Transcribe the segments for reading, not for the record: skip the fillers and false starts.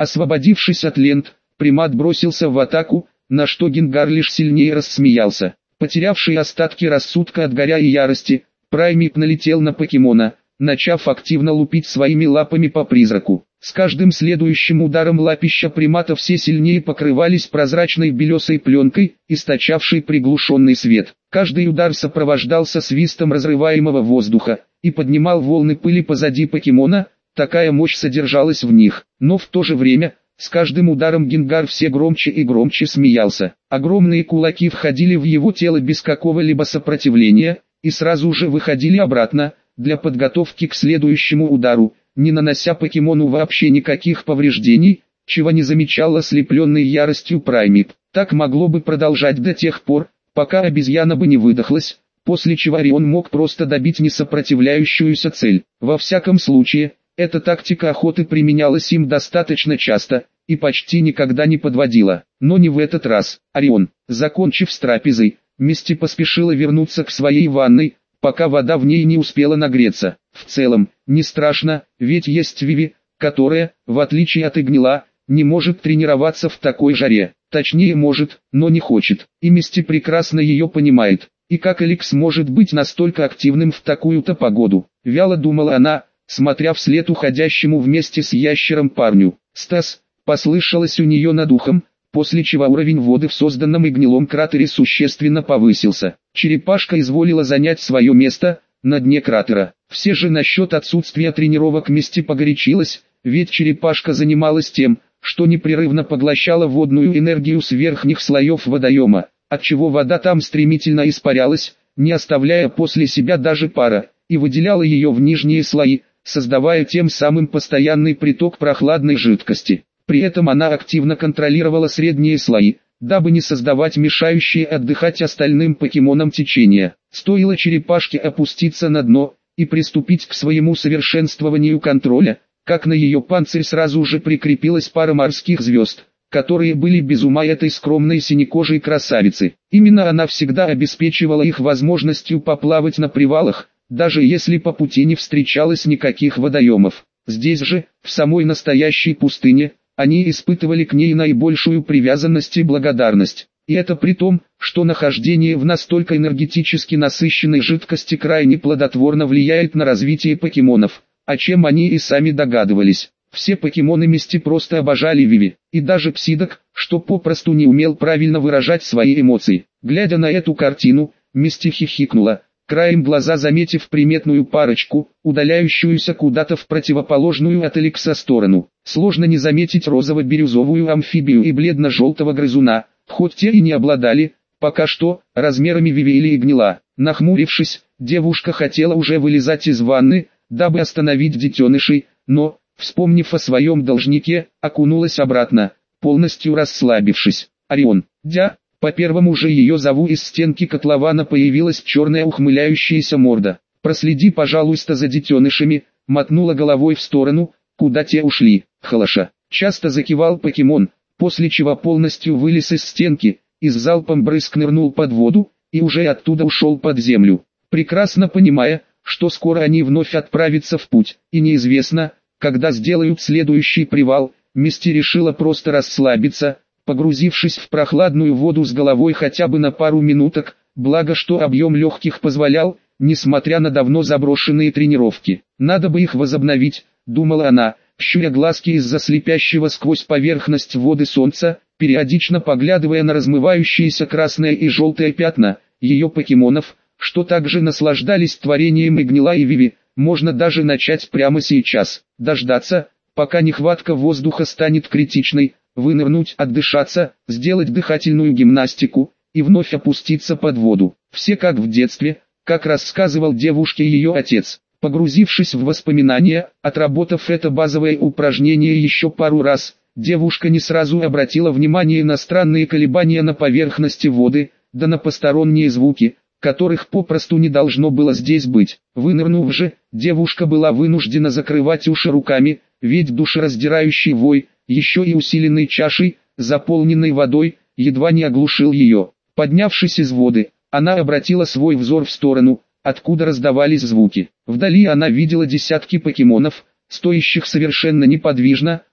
Освободившись от лент, примат бросился в атаку, на что Генгар лишь сильнее рассмеялся. Потерявший остатки рассудка от горя и ярости, Праймип налетел на покемона, начав активно лупить своими лапами по призраку. С каждым следующим ударом лапища примата все сильнее покрывались прозрачной белесой пленкой, источавшей приглушенный свет. Каждый удар сопровождался свистом разрываемого воздуха и поднимал волны пыли позади покемона, такая мощь содержалась в них. Но в то же время, с каждым ударом Генгар все громче и громче смеялся. Огромные кулаки входили в его тело без какого-либо сопротивления и сразу же выходили обратно, для подготовки к следующему удару, не нанося покемону вообще никаких повреждений, чего не замечал ослепленный яростью Праймип. Так могло бы продолжать до тех пор, пока обезьяна бы не выдохлась, после чего Орион мог просто добить несопротивляющуюся цель. Во всяком случае, эта тактика охоты применялась им достаточно часто, и почти никогда не подводила. Но не в этот раз. Орион, закончив с трапезой, Мисти поспешила вернуться к своей ванной, пока вода в ней не успела нагреться. В целом, не страшно, ведь есть Виви, которая, в отличие от Игнила, не может тренироваться в такой жаре. Точнее может, но не хочет. И Мисти прекрасно ее понимает. И как Эликс может быть настолько активным в такую-то погоду? Вяло думала она, смотря вслед уходящему вместе с ящером парню. «Стас!» послышалось у нее над ухом, после чего уровень воды в созданном Игнилом кратере существенно повысился. Черепашка изволила занять свое место на дне кратера. Все же насчет отсутствия тренировок Мисти погорячилась, ведь черепашка занималась тем, что непрерывно поглощала водную энергию с верхних слоев водоема, отчего вода там стремительно испарялась, не оставляя после себя даже пара, и выделяла ее в нижние слои, создавая тем самым постоянный приток прохладной жидкости. При этом она активно контролировала средние слои, дабы не создавать мешающие отдыхать остальным покемонам течения. Стоило черепашке опуститься на дно и приступить к своему совершенствованию контроля, как на ее панцирь сразу же прикрепилась пара морских звезд, которые были без ума этой скромной синекожей красавицы. Именно она всегда обеспечивала их возможностью поплавать на привалах, даже если по пути не встречалось никаких водоемов. Здесь же, в самой настоящей пустыне, они испытывали к ней наибольшую привязанность и благодарность. И это при том, что нахождение в настолько энергетически насыщенной жидкости крайне плодотворно влияет на развитие покемонов, о чем они и сами догадывались. Все покемоны Мисти просто обожали Виви, и даже Псидок, что попросту не умел правильно выражать свои эмоции. Глядя на эту картину, Мисти хихикнула, краем глаза заметив приметную парочку, удаляющуюся куда-то в противоположную от Эликса сторону. Сложно не заметить розово-бирюзовую амфибию и бледно-желтого грызуна, хоть те и не обладали, пока что, размерами Виви или Игнила. Нахмурившись, девушка хотела уже вылезать из ванны, дабы остановить детенышей, но, вспомнив о своем должнике, окунулась обратно, полностью расслабившись. «Орион, дя!» По первому же ее зову из стенки котлована появилась черная ухмыляющаяся морда. «Проследи, пожалуйста, за детенышами», мотнула головой в сторону, куда те ушли. «Халаша!» Часто закивал покемон, после чего полностью вылез из стенки, и с залпом брызг нырнул под воду, и уже оттуда ушел под землю. Прекрасно понимая, что скоро они вновь отправятся в путь, и неизвестно, когда сделают следующий привал, Мисти решила просто расслабиться, погрузившись в прохладную воду с головой хотя бы на пару минуток, благо что объем легких позволял, несмотря на давно заброшенные тренировки. Надо бы их возобновить, думала она, щуря глазки из-за слепящего сквозь поверхность воды солнца, периодично поглядывая на размывающиеся красные и желтые пятна ее покемонов, что также наслаждались творением Игнила и Виви. Можно даже начать прямо сейчас, дождаться, пока нехватка воздуха станет критичной, вынырнуть, отдышаться, сделать дыхательную гимнастику и вновь опуститься под воду. Все как в детстве, как рассказывал девушке ее отец. Погрузившись в воспоминания, отработав это базовое упражнение еще пару раз, девушка не сразу обратила внимание на странные колебания на поверхности воды, да на посторонние звуки, которых попросту не должно было здесь быть. Вынырнув же, девушка была вынуждена закрывать уши руками, ведь душераздирающий вой, еще и усиленной чашей, заполненной водой, едва не оглушил ее. Поднявшись из воды, она обратила свой взор в сторону, откуда раздавались звуки. Вдали она видела десятки покемонов, стоящих совершенно неподвижно,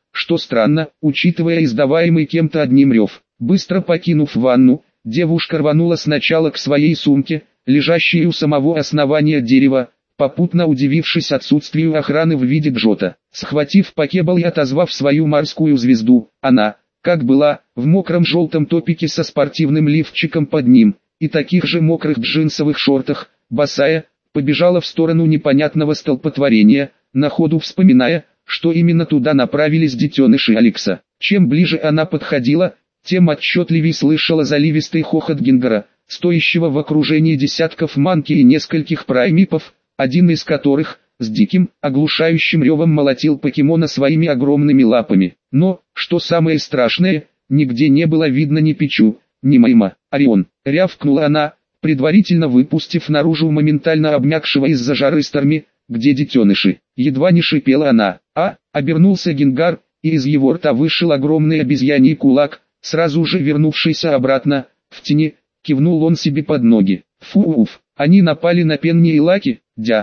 что странно, учитывая издаваемый кем-то одним рев. Быстро покинув ванну, девушка рванула сначала к своей сумке, лежащей у самого основания дерева, попутно удивившись отсутствию охраны в виде Джота. Схватив покебал и отозвав свою морскую звезду, она, как была, в мокром желтом топике со спортивным лифчиком под ним, и таких же мокрых джинсовых шортах, босая, побежала в сторону непонятного столпотворения, на ходу вспоминая, что именно туда направились детеныши Алекса. Чем ближе она подходила, тем отчетливее слышала заливистый хохот Гингара, стоящего в окружении десятков манки и нескольких праймипов, один из которых, с диким, оглушающим ревом молотил покемона своими огромными лапами. Но, что самое страшное, нигде не было видно ни Пичу, ни Майма. «Орион!» — рявкнула она, предварительно выпустив наружу моментально обмякшего из-за жары Старми, где детеныши. Едва не шипела она. Обернулся Гингар, и из его рта вышел огромный обезьяний кулак, сразу же вернувшийся обратно, в тени, кивнул он себе под ноги. «Фу-уф, они напали на Пенни и Лаки,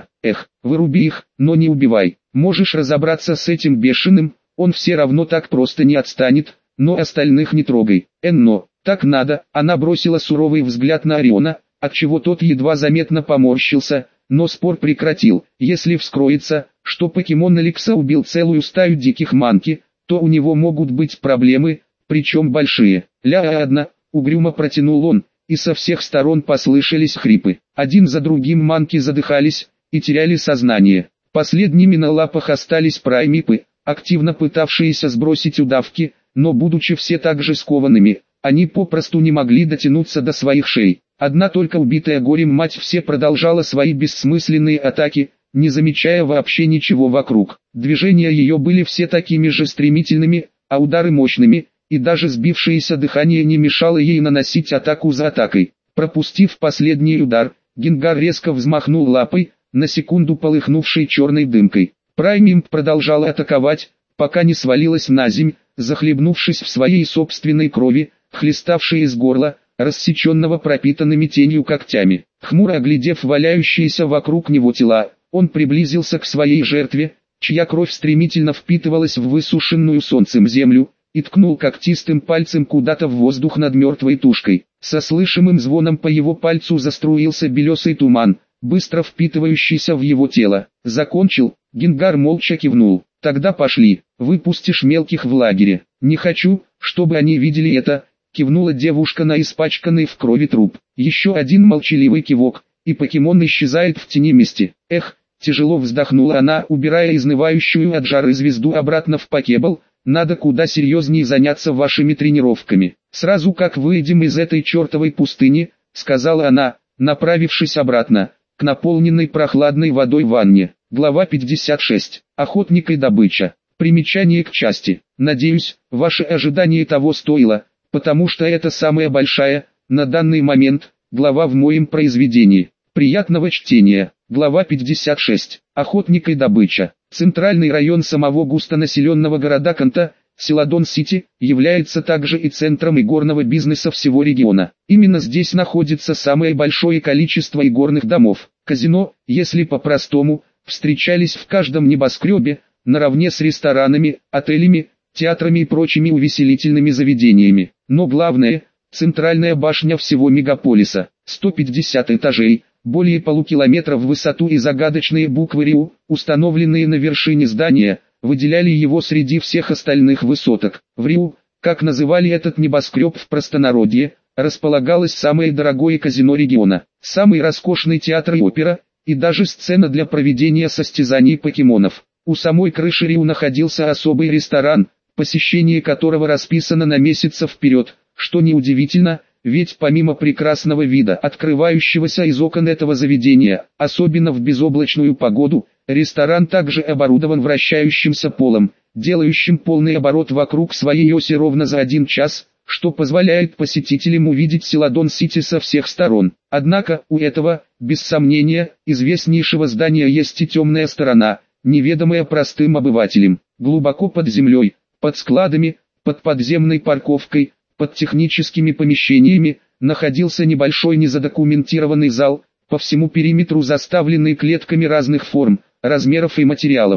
выруби их, но не убивай. Можешь разобраться с этим бешеным, он все равно так просто не отстанет, но остальных не трогай. Энно, так надо». Она бросила суровый взгляд на Ориона, отчего тот едва заметно поморщился, но спор прекратил. Если вскроется, что покемон Алекса убил целую стаю диких манки, то у него могут быть проблемы, причем большие. «Ля-одна», угрюмо протянул он, и со всех сторон послышались хрипы. Один за другим манки задыхались и теряли сознание. Последними на лапах остались праймипы, активно пытавшиеся сбросить удавки, но будучи все так же скованными, они попросту не могли дотянуться до своих шей. Одна только убитая горем мать все продолжала свои бессмысленные атаки, не замечая вообще ничего вокруг. Движения ее были все такими же стремительными, а удары мощными, и даже сбившееся дыхание не мешало ей наносить атаку за атакой. Пропустив последний удар, Гингар резко взмахнул лапой, на секунду полыхнувшей черной дымкой. Праймимп продолжала атаковать, пока не свалилась на земь, захлебнувшись в своей собственной крови, хлеставшей из горла, рассеченного пропитанными тенью когтями. Хмуро оглядев валяющиеся вокруг него тела, он приблизился к своей жертве, чья кровь стремительно впитывалась в высушенную солнцем землю, и ткнул когтистым пальцем куда-то в воздух над мертвой тушкой. Со слышимым звоном по его пальцу заструился белесый туман, быстро впитывающийся в его тело. Закончил, Гингар молча кивнул. «Тогда пошли, выпустишь мелких в лагере». «Не хочу, чтобы они видели это», кивнула девушка на испачканный в крови труп. Еще один молчаливый кивок, и покемон исчезает в тени месте. Тяжело вздохнула она, убирая изнывающую от жары звезду обратно в покебал. «Надо куда серьезнее заняться вашими тренировками. Сразу как выйдем из этой чертовой пустыни», сказала она, направившись обратно, к наполненной прохладной водой ванне. Глава 56. Охотник и добыча. Примечание к части. Надеюсь, ваше ожидание того стоило, потому что это самая большая, на данный момент, глава в моем произведении. Приятного чтения. Глава 56. Охотник и добыча. Центральный район самого густонаселенного города Канта, Селадон-Сити, является также и центром игорного бизнеса всего региона. Именно здесь находится самое большое количество игорных домов. Казино, если по-простому, встречались в каждом небоскребе, наравне с ресторанами, отелями, театрами и прочими увеселительными заведениями. Но главное, центральная башня всего мегаполиса, 150 этажей, более полукилометра в высоту и загадочные буквы РИУ, установленные на вершине здания, выделяли его среди всех остальных высоток. В РИУ, как называли этот небоскреб в простонародье, располагалось самое дорогое казино региона, самый роскошный театр и опера, и даже сцена для проведения состязаний покемонов. У самой крыши РИУ находился особый ресторан, посещение которого расписано на месяцы вперед, что неудивительно, ведь помимо прекрасного вида, открывающегося из окон этого заведения, особенно в безоблачную погоду, ресторан также оборудован вращающимся полом, делающим полный оборот вокруг своей оси ровно за 1 час, что позволяет посетителям увидеть Селадон-Сити со всех сторон. Однако, у этого, без сомнения, известнейшего здания есть и темная сторона, неведомая простым обывателям. Глубоко под землей, под складами, под подземной парковкой, под техническими помещениями, находился небольшой незадокументированный зал, по всему периметру заставленный клетками разных форм, размеров и материалов.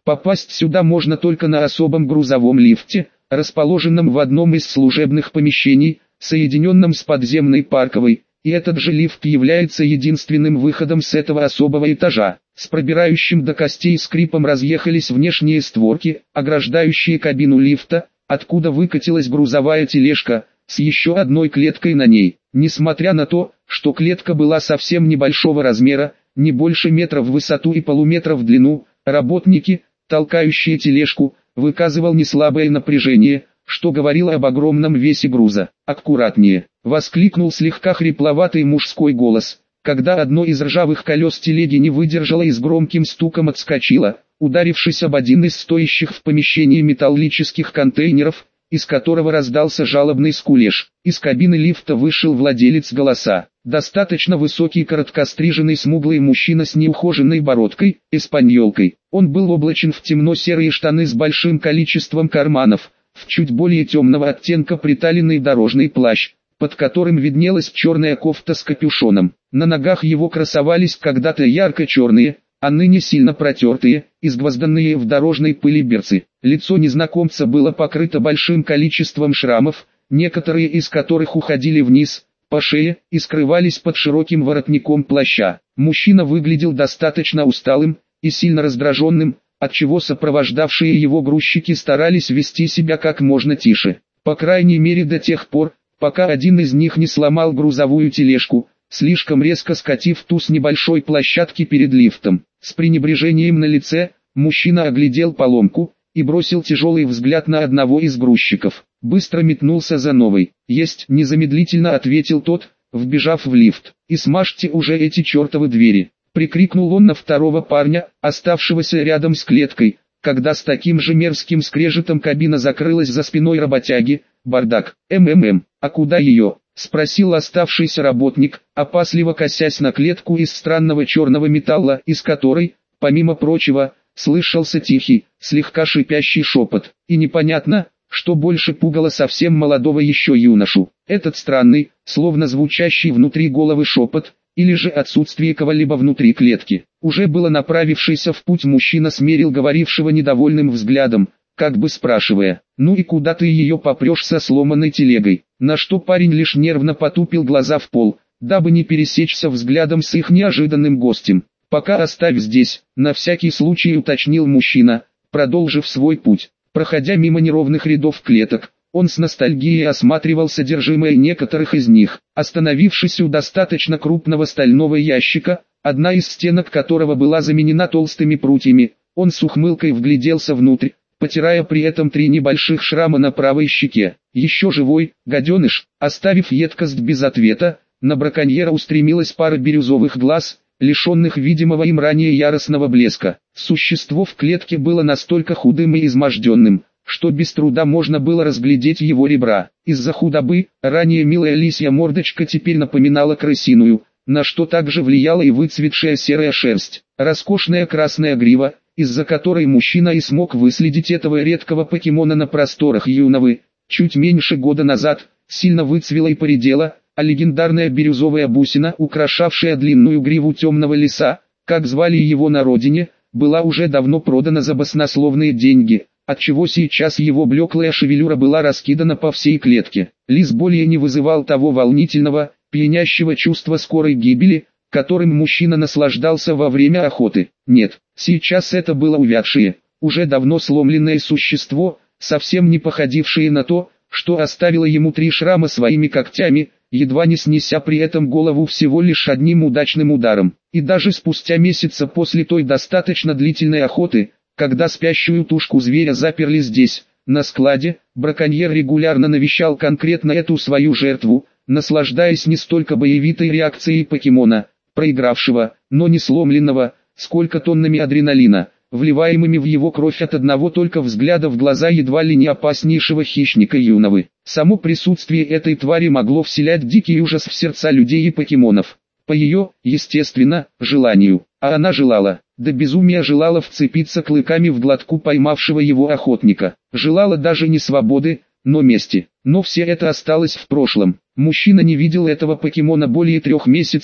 Попасть сюда можно только на особом грузовом лифте, расположенном в одном из служебных помещений, соединенном с подземной парковой, и этот же лифт является единственным выходом с этого особого этажа. С пробирающим до костей скрипом разъехались внешние створки, ограждающие кабину лифта, откуда выкатилась грузовая тележка, с еще одной клеткой на ней. Несмотря на то, что клетка была совсем небольшого размера, не больше метра в высоту и полуметра в длину, работники, толкающие тележку, выказывал неслабое напряжение, что говорило об огромном весе груза. «Аккуратнее!» — воскликнул слегка хрипловатый мужской голос, когда одно из ржавых колес телеги не выдержало и с громким стуком отскочило, ударившись об один из стоящих в помещении металлических контейнеров, из которого раздался жалобный скулеж. Из кабины лифта вышел владелец голоса. Достаточно высокий короткостриженный смуглый мужчина с неухоженной бородкой, эспаньолкой. Он был облачен в темно-серые штаны с большим количеством карманов, в чуть более темного оттенка приталенный дорожный плащ, под которым виднелась черная кофта с капюшоном. На ногах его красовались когда-то ярко-черные, а ныне сильно протертые, изгвозданные в дорожной пыли берцы. Лицо незнакомца было покрыто большим количеством шрамов, некоторые из которых уходили вниз, по шее, и скрывались под широким воротником плаща. Мужчина выглядел достаточно усталым и сильно раздраженным, отчего сопровождавшие его грузчики старались вести себя как можно тише. По крайней мере до тех пор, пока один из них не сломал грузовую тележку, слишком резко скатив ту с небольшой площадки перед лифтом. С пренебрежением на лице, мужчина оглядел поломку и бросил тяжелый взгляд на одного из грузчиков. Быстро метнулся за новой. «Есть!» — незамедлительно ответил тот, вбежав в лифт. «И смажьте уже эти чертовы двери!» — прикрикнул он на второго парня, оставшегося рядом с клеткой, когда с таким же мерзким скрежетом кабина закрылась за спиной работяги. «Бардак! А куда ее?» — спросил оставшийся работник, опасливо косясь на клетку из странного черного металла, из которой, помимо прочего, слышался тихий, слегка шипящий шепот. И непонятно, что больше пугало совсем молодого еще юношу. Этот странный, словно звучащий внутри головы шепот, или же отсутствие кого-либо внутри клетки. Уже было направившийся в путь мужчина смерил говорившего недовольным взглядом, как бы спрашивая: «Ну и куда ты ее попрешь со сломанной телегой?» На что парень лишь нервно потупил глаза в пол, дабы не пересечься взглядом с их неожиданным гостем. «Пока оставь здесь», — на всякий случай уточнил мужчина, продолжив свой путь. Проходя мимо неровных рядов клеток, он с ностальгией осматривал содержимое некоторых из них. Остановившись у достаточно крупного стального ящика, одна из стенок которого была заменена толстыми прутьями, он с ухмылкой вгляделся внутрь, потирая при этом 3 небольших шрама на правой щеке. «Еще живой, гаденыш!» Оставив едкость без ответа, на браконьера устремилась пара бирюзовых глаз, лишенных видимого им ранее яростного блеска. Существо в клетке было настолько худым и изможденным, что без труда можно было разглядеть его ребра. Из-за худобы, ранее милая лисья мордочка теперь напоминала крысиную, на что также влияла и выцветшая серая шерсть. Роскошная красная грива, из-за которой мужчина и смог выследить этого редкого покемона на просторах Юновы, чуть меньше года назад, сильно выцвела и поредела, а легендарная бирюзовая бусина, украшавшая длинную гриву темного лиса, как звали его на родине, была уже давно продана за баснословные деньги, отчего сейчас его блеклая шевелюра была раскидана по всей клетке. Лис более не вызывал того волнительного, пьянящего чувства скорой гибели, которым мужчина наслаждался во время охоты. Нет, сейчас это было увядшее, уже давно сломленное существо, совсем не походившее на то, что оставило ему 3 шрама своими когтями, едва не снеся при этом голову всего лишь одним удачным ударом. И даже спустя месяца после той достаточно длительной охоты, когда спящую тушку зверя заперли здесь, на складе, браконьер регулярно навещал конкретно эту свою жертву, наслаждаясь не столько боевитой реакцией покемона, проигравшего, но не сломленного, сколько тоннами адреналина, вливаемыми в его кровь от одного только взгляда в глаза едва ли не опаснейшего хищника Юновы. Само присутствие этой твари могло вселять дикий ужас в сердца людей и покемонов. По ее, естественно, желанию. А она желала, до безумия желала вцепиться клыками в глотку поймавшего его охотника. Желала даже не свободы, но мести. Но все это осталось в прошлом. Мужчина не видел этого покемона более 3 месяцев,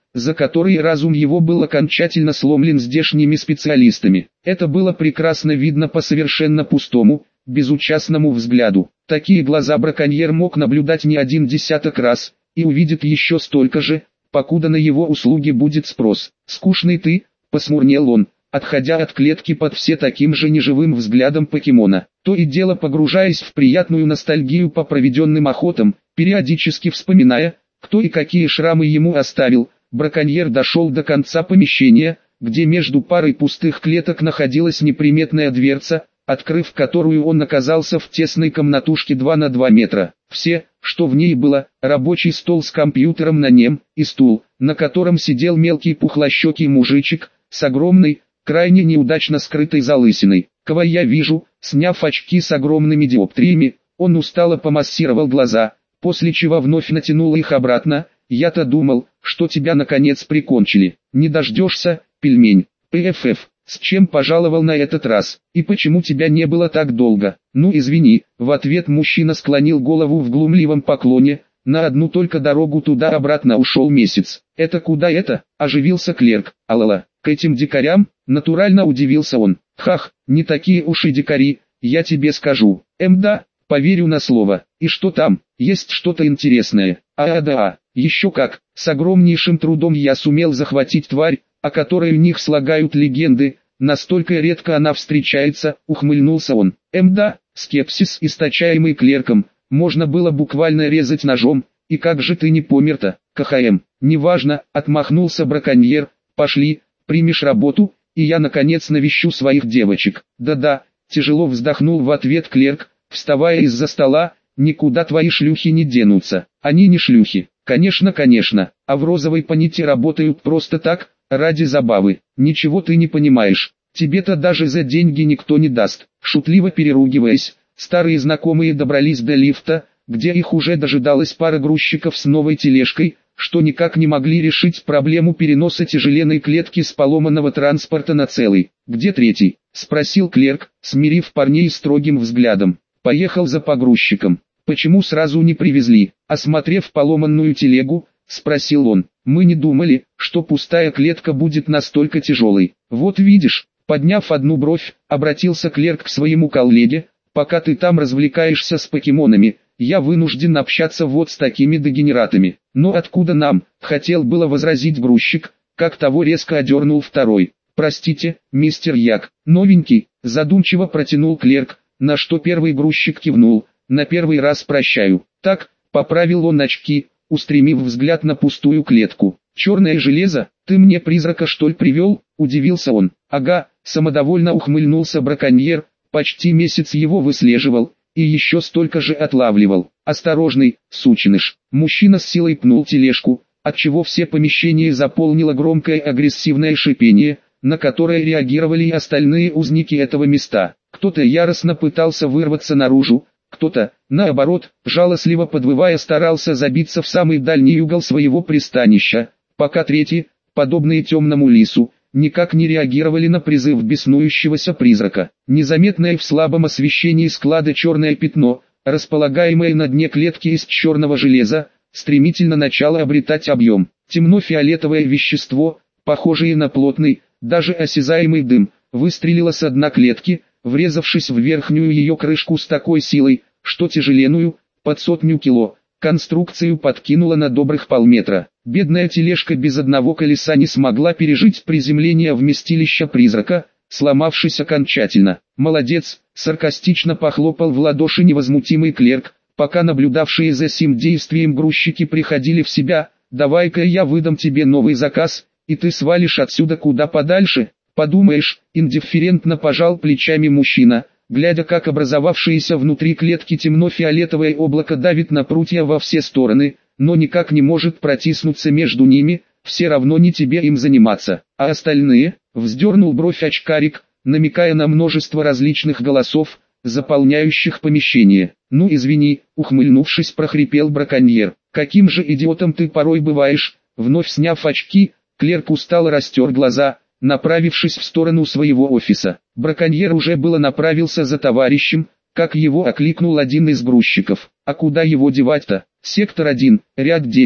за который разум его был окончательно сломлен здешними специалистами. Это было прекрасно видно по совершенно пустому, безучастному взгляду. Такие глаза браконьер мог наблюдать не один десяток раз, и увидит еще столько же, покуда на его услуги будет спрос. «Скучный ты», — посмурнел он, отходя от клетки под все таким же неживым взглядом покемона, то и дело погружаясь в приятную ностальгию по проведенным охотам, периодически вспоминая, кто и какие шрамы ему оставил. Браконьер дошел до конца помещения, где между парой пустых клеток находилась неприметная дверца, открыв которую он оказался в тесной комнатушке 2 на 2 метра. Все, что в ней было, рабочий стол с компьютером на нем, и стул, на котором сидел мелкий пухлощекий мужичек, с огромной, крайне неудачно скрытой залысиной. «Кого я вижу?» Сняв очки с огромными диоптриями, он устало помассировал глаза, после чего вновь натянул их обратно. «Я-то думал, что тебя наконец прикончили. Не дождешься, пельмень. ПФФ, с чем пожаловал на этот раз? И почему тебя не было так долго?» «Ну извини», в ответ мужчина склонил голову в глумливом поклоне. «На одну только дорогу туда-обратно ушел месяц». «Это куда это?» – оживился клерк. «Алала, к этим дикарям?» – натурально удивился он. «Хах, не такие уж и дикари, я тебе скажу». Да, поверю на слово. И что там? Есть что-то интересное?» Да, еще как. С огромнейшим трудом я сумел захватить тварь, о которой у них слагают легенды. Настолько редко она встречается», — ухмыльнулся он. Да, скепсис, источаемый клерком, можно было буквально резать ножом. «И как же ты не помер-то?» «КХМ, неважно», — отмахнулся браконьер. «Пошли, примешь работу, и я наконец навещу своих девочек». «Да-да», — тяжело вздохнул в ответ клерк, вставая из-за стола. «Никуда твои шлюхи не денутся». «Они не шлюхи». «Конечно, конечно, а в розовой паните работают просто так, ради забавы». «Ничего ты не понимаешь, тебе-то даже за деньги никто не даст». Шутливо переругиваясь, старые знакомые добрались до лифта, где их уже дожидалась пара грузчиков с новой тележкой, что никак не могли решить проблему переноса тяжеленной клетки с поломанного транспорта на целый. «Где третий?» – спросил клерк, смирив парней строгим взглядом. «Поехал за погрузчиком». «Почему сразу не привезли?» Осмотрев поломанную телегу, спросил он. «Мы не думали, что пустая клетка будет настолько тяжелой». «Вот видишь», подняв одну бровь, обратился клерк к своему коллеге. «Пока ты там развлекаешься с покемонами, я вынужден общаться вот с такими дегенератами». «Но откуда нам?» Хотел было возразить грузчик, как того резко одернул второй. «Простите, мистер Як, новенький», задумчиво протянул клерк, на что первый грузчик кивнул. «На первый раз прощаю». «Так», поправил он очки, устремив взгляд на пустую клетку. «Черное железо, ты мне призрака что ли привел?» – удивился он. «Ага», самодовольно ухмыльнулся браконьер, почти месяц его выслеживал, и еще столько же отлавливал. «Осторожный, сученыш». Мужчина с силой пнул тележку, отчего все помещения заполнило громкое агрессивное шипение, на которое реагировали и остальные узники этого места. Кто-то яростно пытался вырваться наружу, кто-то, наоборот, жалостливо подвывая старался забиться в самый дальний угол своего пристанища, пока третьи, подобные темному лису, никак не реагировали на призыв беснующегося призрака. Незаметное в слабом освещении склада черное пятно, располагаемое на дне клетки из черного железа, стремительно начало обретать объем. Темно-фиолетовое вещество, похожее на плотный, даже осязаемый дым, выстрелило с дна клетки, врезавшись в верхнюю ее крышку с такой силой, что тяжеленную, под 100 кило, конструкцию подкинула на добрых полметра. Бедная тележка без одного колеса не смогла пережить приземление вместилища призрака, сломавшись окончательно. «Молодец», саркастично похлопал в ладоши невозмутимый клерк, пока наблюдавшие за сим действием грузчики приходили в себя. «Давай-ка я выдам тебе новый заказ, и ты свалишь отсюда куда подальше». «Подумаешь», индифферентно пожал плечами мужчина, глядя как образовавшееся внутри клетки темно-фиолетовое облако давит на прутья во все стороны, но никак не может протиснуться между ними, все равно не тебе им заниматься. А остальные, вздернул бровь очкарик, намекая на множество различных голосов, заполняющих помещение. «Ну извини», ухмыльнувшись прохрипел браконьер. «Каким же идиотом ты порой бываешь?» Вновь сняв очки, клерк устало растер глаза, направившись в сторону своего офиса. Браконьер уже было направился за товарищем, как его окликнул один из грузчиков. «А куда его девать-то?» «Сектор 1, ряд 9»,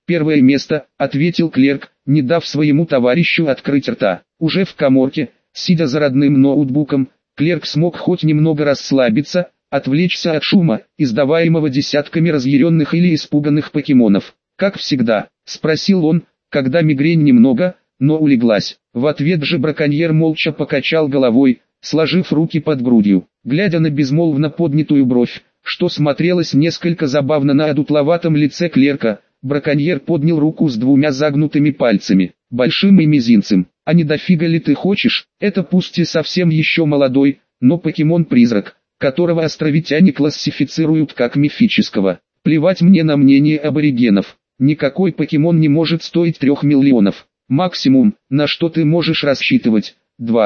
«Первое место», — ответил клерк, не дав своему товарищу открыть рта. Уже в каморке, сидя за родным ноутбуком, клерк смог хоть немного расслабиться, отвлечься от шума, издаваемого десятками разъяренных или испуганных покемонов. «Как всегда?» — спросил он, когда мигрень немного, но улеглась. В ответ же браконьер молча покачал головой, сложив руки под грудью. Глядя на безмолвно поднятую бровь, что смотрелось несколько забавно на одутловатом лице клерка, браконьер поднял руку с двумя загнутыми пальцами, большим и мизинцем. «А не дофига ли ты хочешь? Это пусть и совсем еще молодой, но покемон-призрак, которого островитяне классифицируют как мифического. Плевать мне на мнение аборигенов. Никакой покемон не может стоить 3 миллионов. Максимум, на что ты можешь рассчитывать,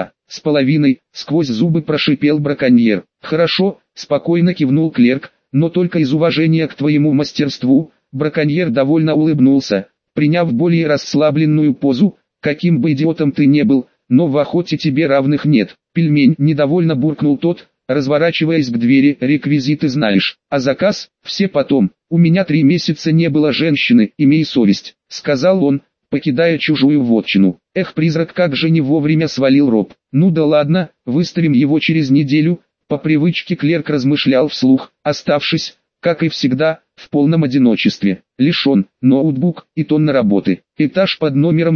2,5, сквозь зубы прошипел браконьер. Хорошо, спокойно кивнул клерк, но только из уважения к твоему мастерству. Браконьер довольно улыбнулся, приняв более расслабленную позу. Каким бы идиотом ты не был, но в охоте тебе равных нет. Пельмень, недовольно буркнул тот, разворачиваясь к двери. Реквизиты знаешь, а заказ, все потом. У меня 3 месяца не было женщины, имей совесть, сказал он, покидая чужую вотчину. Эх, призрак, как же не вовремя свалил роб. Ну да ладно, выставим его через неделю. По привычке клерк размышлял вслух, оставшись, как и всегда, в полном одиночестве. Лишен ноутбук и тонна работы. Этаж под номером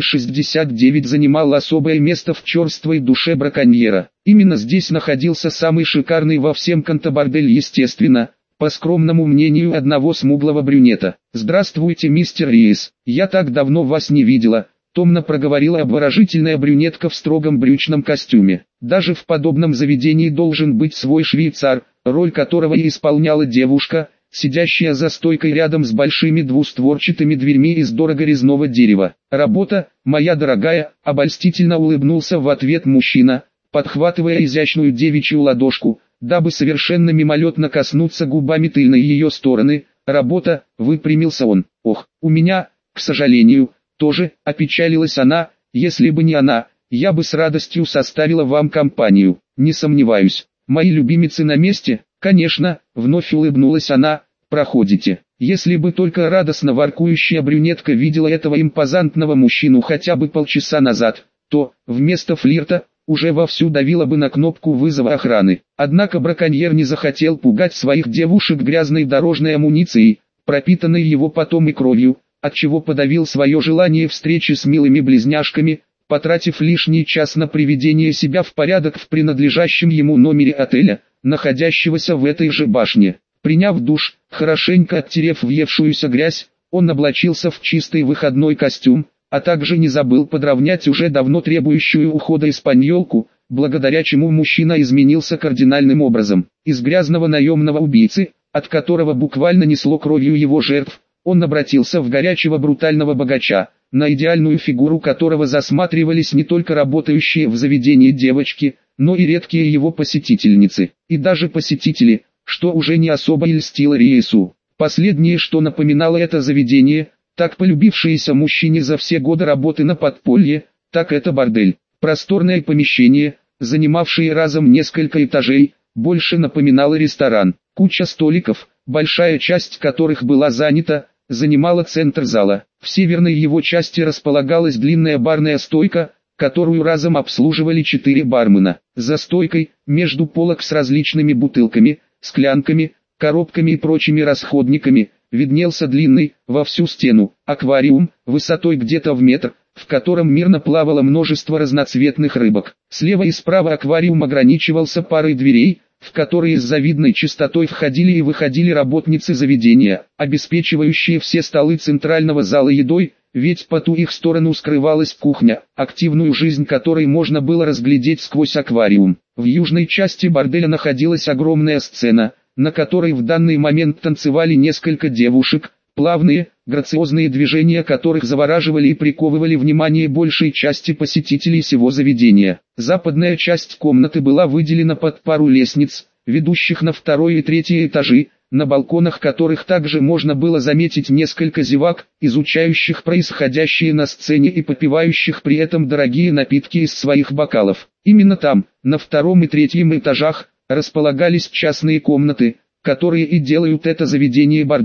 69 занимал особое место в черствой душе браконьера. Именно здесь находился самый шикарный во всем кантобордель, естественно, по скромному мнению одного смуглого брюнета. «Здравствуйте, мистер Риес, я так давно вас не видела», — томно проговорила обворожительная брюнетка в строгом брючном костюме. Даже в подобном заведении должен быть свой швейцар, роль которого и исполняла девушка, сидящая за стойкой рядом с большими двустворчатыми дверьми из дорого-резного дерева. «Работа, моя дорогая», — обольстительно улыбнулся в ответ мужчина, подхватывая изящную девичью ладошку, дабы совершенно мимолетно коснуться губами тыльной ее стороны. «Работа», — выпрямился он. «Ох, у меня, к сожалению, тоже», — опечалилась она. «Если бы не она, я бы с радостью составила вам компанию, не сомневаюсь. Мои любимицы на месте?» «Конечно», — вновь улыбнулась она. «Проходите». Если бы только радостно воркующая брюнетка видела этого импозантного мужчину хотя бы полчаса назад, то, вместо флирта, уже вовсю давила бы на кнопку вызова охраны. Однако браконьер не захотел пугать своих девушек грязной дорожной амуницией, пропитанной его потом и кровью, отчего подавил свое желание встречи с милыми близняшками, потратив лишний час на приведение себя в порядок в принадлежащем ему номере отеля, находящегося в этой же башне. Приняв душ, хорошенько оттерев въевшуюся грязь, он облачился в чистый выходной костюм, а также не забыл подровнять уже давно требующую ухода испаньолку, благодаря чему мужчина изменился кардинальным образом. Из грязного наемного убийцы, от которого буквально несло кровью его жертв, он обратился в горячего брутального богача, на идеальную фигуру которого засматривались не только работающие в заведении девочки, но и редкие его посетительницы, и даже посетители, что уже не особо и льстило Риесу. Последнее, что напоминало это заведение, так полюбившееся мужчине за все годы работы на подполье, так это бордель. Просторное помещение, занимавшее разом несколько этажей, больше напоминало ресторан. Куча столиков, большая часть которых была занята, занимала центр зала. В северной его части располагалась длинная барная стойка, которую разом обслуживали 4 бармена. За стойкой, между полок с различными бутылками, склянками, коробками и прочими расходниками, виднелся длинный, во всю стену, аквариум, высотой где-то в метр, в котором мирно плавало множество разноцветных рыбок. Слева и справа аквариум ограничивался парой дверей, в которые с завидной частотой входили и выходили работницы заведения, обеспечивающие все столы центрального зала едой, ведь по ту их сторону скрывалась кухня, активную жизнь которой можно было разглядеть сквозь аквариум. В южной части борделя находилась огромная сцена, на которой в данный момент танцевали несколько девушек, плавные, грациозные движения которых завораживали и приковывали внимание большей части посетителей сего заведения. Западная часть комнаты была выделена под пару лестниц, ведущих на 2-й и 3-й этажи, на балконах которых также можно было заметить несколько зевак, изучающих происходящее на сцене и попивающих при этом дорогие напитки из своих бокалов. Именно там, на 2-м и 3-м этажах, располагались частные комнаты, которые и делают это заведение борделем.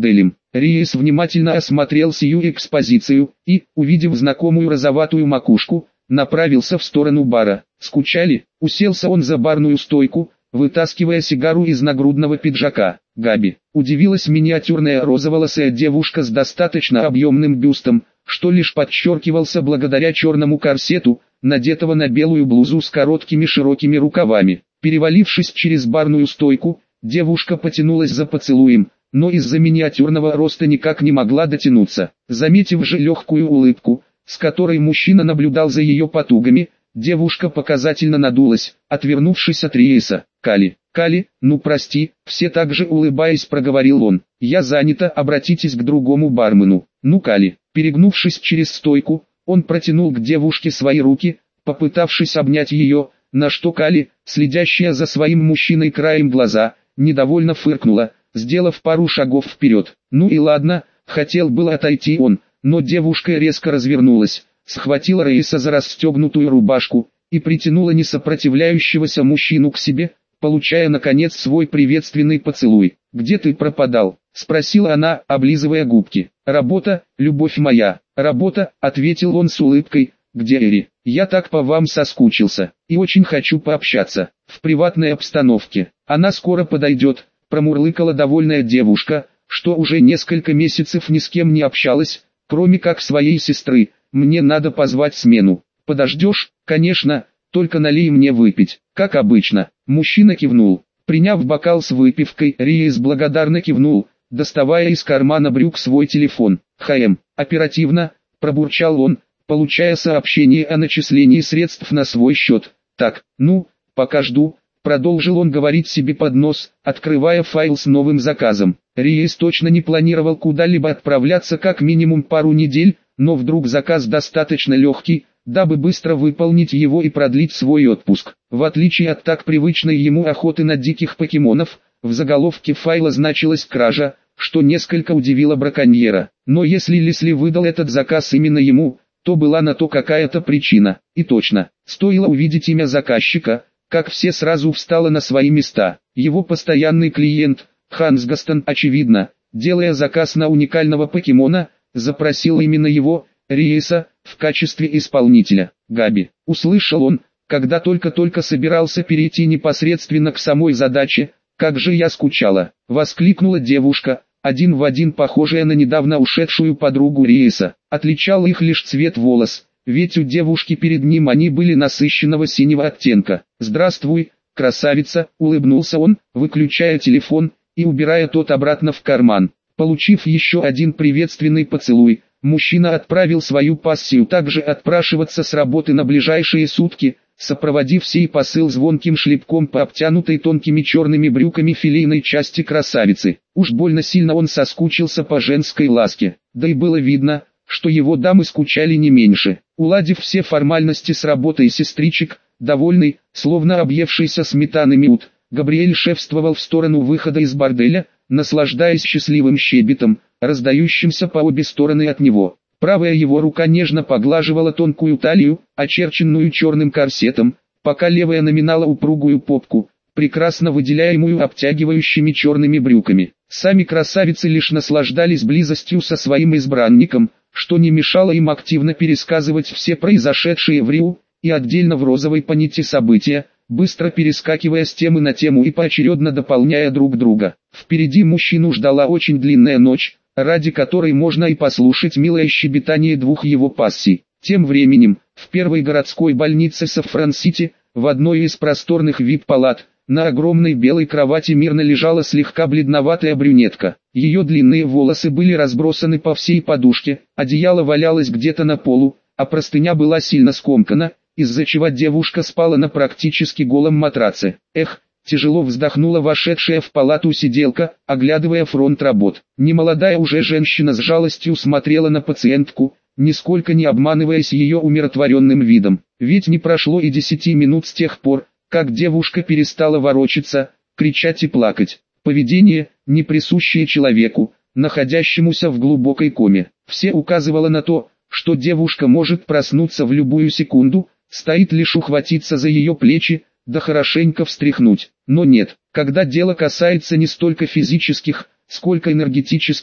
Риес внимательно осмотрел сию экспозицию и, увидев знакомую розоватую макушку, направился в сторону бара. «Скучали?» Уселся он за барную стойку, вытаскивая сигару из нагрудного пиджака. «Габи», удивилась миниатюрная розоволосая девушка с достаточно объемным бюстом, что лишь подчеркивался благодаря черному корсету, надетого на белую блузу с короткими широкими рукавами. Перевалившись через барную стойку, девушка потянулась за поцелуем, но из-за миниатюрного роста никак не могла дотянуться. Заметив же легкую улыбку, с которой мужчина наблюдал за ее потугами, девушка показательно надулась, отвернувшись от Риеса. «Кали, ну прости», все так же улыбаясь проговорил он. «Я занята, обратитесь к другому бармену». «Ну Кали». Перегнувшись через стойку, он протянул к девушке свои руки, попытавшись обнять ее, на что Кали, следящая за своим мужчиной краем глаза, недовольно фыркнула, сделав пару шагов вперед. «Ну и ладно», хотел было отойти он, но девушка резко развернулась, схватила Риеса за расстегнутую рубашку и притянула несопротивляющегося мужчину к себе, получая наконец свой приветственный поцелуй. «Где ты пропадал?» — спросила она, облизывая губки. «Работа, любовь моя, работа», — ответил он с улыбкой. «Где Эри? Я так по вам соскучился, и очень хочу пообщаться, в приватной обстановке. Она скоро подойдет», — промурлыкала довольная девушка, что уже несколько месяцев ни с кем не общалась, кроме как своей сестры. «Мне надо позвать смену». «Подождешь?» «Конечно, только налей мне выпить, как обычно». Мужчина кивнул. Приняв бокал с выпивкой, Риес благодарно кивнул, доставая из кармана брюк свой телефон. Оперативно, пробурчал он, получая сообщение о начислении средств на свой счет. «Так, ну, пока жду», продолжил он говорить себе под нос, открывая файл с новым заказом. Риес точно не планировал куда-либо отправляться как минимум пару недель, но вдруг заказ достаточно легкий, дабы быстро выполнить его и продлить свой отпуск. В отличие от так привычной ему охоты на диких покемонов, в заголовке файла значилась кража, что несколько удивило браконьера. Но если Лесли выдал этот заказ именно ему, то была на то какая-то причина. И точно, стоило увидеть имя заказчика, как все сразу встало на свои места. Его постоянный клиент, Ханс Гастон, очевидно, делая заказ на уникального покемона, запросил именно его, Риеса, в качестве исполнителя. «Габи», услышал он, когда только собирался перейти непосредственно к самой задаче. «Как же я скучала», воскликнула девушка, один в один похожая на недавно ушедшую подругу Риеса. Отличал их лишь цвет волос, ведь у девушки перед ним они были насыщенного синего оттенка. «Здравствуй, красавица», улыбнулся он, выключая телефон и убирая тот обратно в карман. Получив еще один приветственный поцелуй, мужчина отправил свою пассию также отпрашиваться с работы на ближайшие сутки, сопроводив сей посыл звонким шлепком по обтянутой тонкими черными брюками филейной части красавицы. Уж больно сильно он соскучился по женской ласке, да и было видно, что его дамы скучали не меньше. Уладив все формальности с работой сестричек, довольный, словно объевшийся сметаны Мют, Габриэль шефствовал в сторону выхода из борделя, наслаждаясь счастливым щебетом, раздающимся по обе стороны от него. Правая его рука нежно поглаживала тонкую талию, очерченную черным корсетом, пока левая наминала упругую попку, прекрасно выделяемую обтягивающими черными брюками. Сами красавицы лишь наслаждались близостью со своим избранником, что не мешало им активно пересказывать все произошедшие в Рио, и отдельно в розовой панете события, быстро перескакивая с темы на тему и поочередно дополняя друг друга. Впереди мужчину ждала очень длинная ночь, ради которой можно и послушать милое щебетание двух его пассий. Тем временем, в первой городской больнице Сафран-Сити, в одной из просторных вип-палат, на огромной белой кровати мирно лежала слегка бледноватая брюнетка. Ее длинные волосы были разбросаны по всей подушке, одеяло валялось где-то на полу, а простыня была сильно скомкана, из-за чего девушка спала на практически голом матраце. «Эх!» — тяжело вздохнула вошедшая в палату сиделка, оглядывая фронт работ. Немолодая уже женщина с жалостью смотрела на пациентку, нисколько не обманываясь ее умиротворенным видом. Ведь не прошло и 10 минут с тех пор, как девушка перестала ворочаться, кричать и плакать. Поведение, не присущее человеку, находящемуся в глубокой коме. Все указывало на то, что девушка может проснуться в любую секунду, стоит лишь ухватиться за ее плечи, да хорошенько встряхнуть. Но нет, когда дело касается не столько физических, сколько энергетических,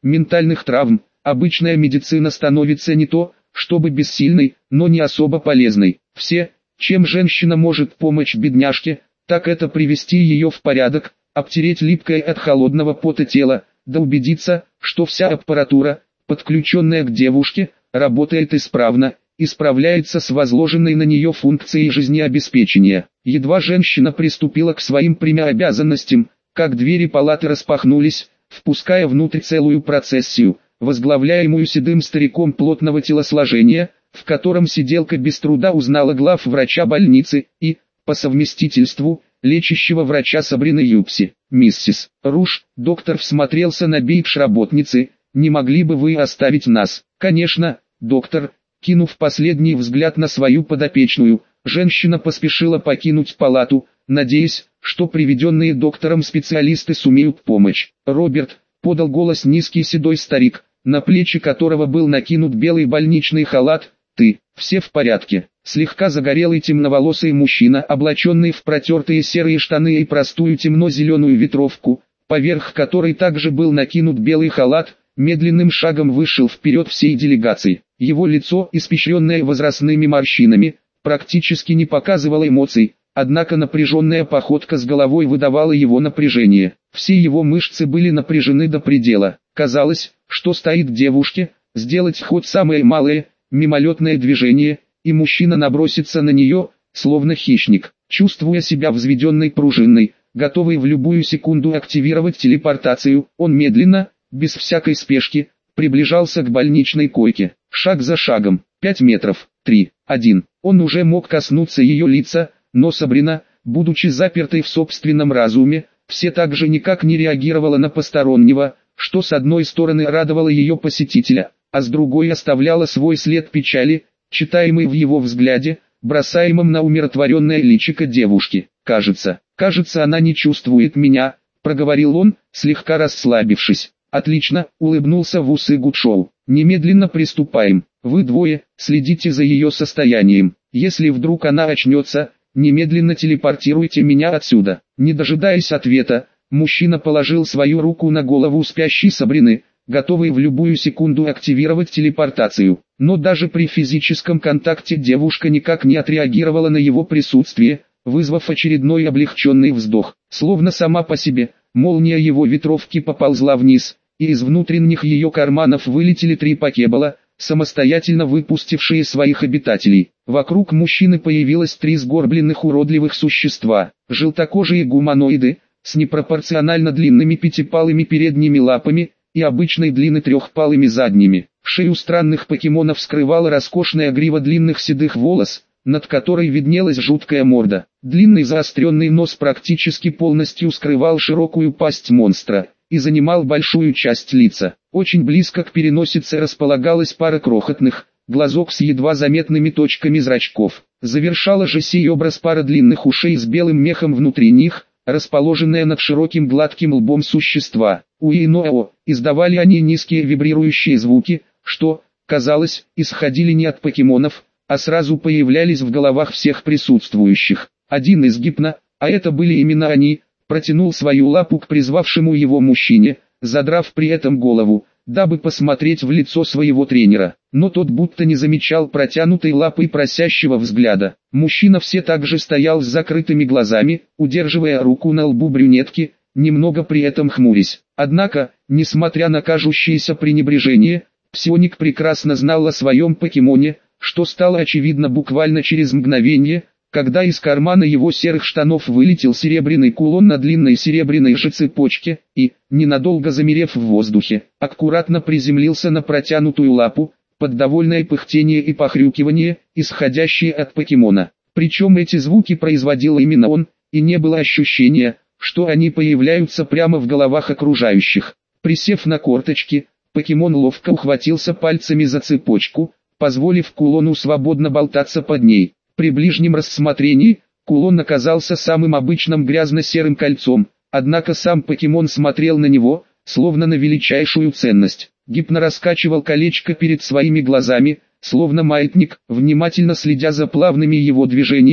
ментальных травм, обычная медицина становится не то, чтобы бессильной, но не особо полезной. Все, чем женщина может помочь бедняжке, так это привести ее в порядок, обтереть липкое от холодного пота тело, да убедиться, что вся аппаратура, подключенная к девушке, работает исправно, и справляется с возложенной на нее функцией жизнеобеспечения. Едва женщина приступила к своим прямым обязанностям, как двери палаты распахнулись, впуская внутрь целую процессию, возглавляемую седым стариком плотного телосложения, в котором сиделка без труда узнала главврача больницы и, по совместительству, лечащего врача Сабрины Юпси. «Миссис Руш», доктор всмотрелся на бейдж работницы, «не могли бы вы оставить нас?» «Конечно, доктор». Кинув последний взгляд на свою подопечную, женщина поспешила покинуть палату, надеясь, что приведенные доктором специалисты сумеют помочь. «Роберт», — подал голос низкий седой старик, на плечи которого был накинут белый больничный халат, «ты, все в порядке?» Слегка загорелый темноволосый мужчина, облаченный в протертые серые штаны и простую темно-зеленую ветровку, поверх которой также был накинут белый халат, медленным шагом вышел вперед всей делегации. Его лицо, испещренное возрастными морщинами, практически не показывало эмоций, однако напряженная походка с головой выдавала его напряжение. Все его мышцы были напряжены до предела. Казалось, что стоит к девушке, сделать хоть самое малое, мимолетное движение, и мужчина набросится на нее, словно хищник, чувствуя себя взведенной пружиной, готовый в любую секунду активировать телепортацию. Он медленно, без всякой спешки, приближался к больничной койке, шаг за шагом, 5 метров, 3, 1. Он уже мог коснуться ее лица, но Сабрина, будучи запертой в собственном разуме, все так же никак не реагировала на постороннего, что с одной стороны радовало ее посетителя, а с другой оставляло свой след печали, читаемый в его взгляде, бросаемом на умиротворенное личико девушки. «Кажется, она не чувствует меня», — проговорил он, слегка расслабившись. «Отлично», — улыбнулся в усы Гудшоу. «Немедленно приступаем. Вы двое, следите за ее состоянием. Если вдруг она очнется, немедленно телепортируйте меня отсюда». Не дожидаясь ответа, мужчина положил свою руку на голову спящей Сабрины, готовый в любую секунду активировать телепортацию. Но даже при физическом контакте девушка никак не отреагировала на его присутствие, вызвав очередной облегченный вздох. Словно сама по себе, молния его ветровки поползла вниз, и из внутренних ее карманов вылетели 3 покебола, самостоятельно выпустившие своих обитателей. Вокруг мужчины появилось 3 сгорбленных уродливых существа, желтокожие гуманоиды, с непропорционально длинными пятипалыми передними лапами, и обычной длины 3палыми задними. Шею странных покемонов скрывала роскошная грива длинных седых волос, над которой виднелась жуткая морда. Длинный заостренный нос практически полностью скрывал широкую пасть монстра и занимал большую часть лица. Очень близко к переносице располагалась пара крохотных глазок с едва заметными точками зрачков. Завершала же сей образ пара длинных ушей с белым мехом внутри них, расположенная над широким гладким лбом существа. Уи-ноэ-о, издавали они низкие вибрирующие звуки, что, казалось, исходили не от покемонов, а сразу появлялись в головах всех присутствующих. Один из гипно, а это были именно они, протянул свою лапу к призвавшему его мужчине, задрав при этом голову, дабы посмотреть в лицо своего тренера. Но тот будто не замечал протянутой лапой просящего взгляда. Мужчина все так же стоял с закрытыми глазами, удерживая руку на лбу брюнетки, немного при этом хмурясь. Однако, несмотря на кажущееся пренебрежение, псионик прекрасно знал о своем покемоне, что стало очевидно буквально через мгновение, когда из кармана его серых штанов вылетел серебряный кулон на длинной серебряной же цепочке, и, ненадолго замерев в воздухе, аккуратно приземлился на протянутую лапу, под довольное пыхтение и похрюкивание, исходящие от покемона. Причем эти звуки производил именно он, и не было ощущения, что они появляются прямо в головах окружающих. Присев на корточки, покемон ловко ухватился пальцами за цепочку, позволив кулону свободно болтаться под ней. При ближнем рассмотрении, кулон оказался самым обычным грязно-серым кольцом, однако сам покемон смотрел на него, словно на величайшую ценность. Гипно раскачивал колечко перед своими глазами, словно маятник, внимательно следя за плавными его движениями,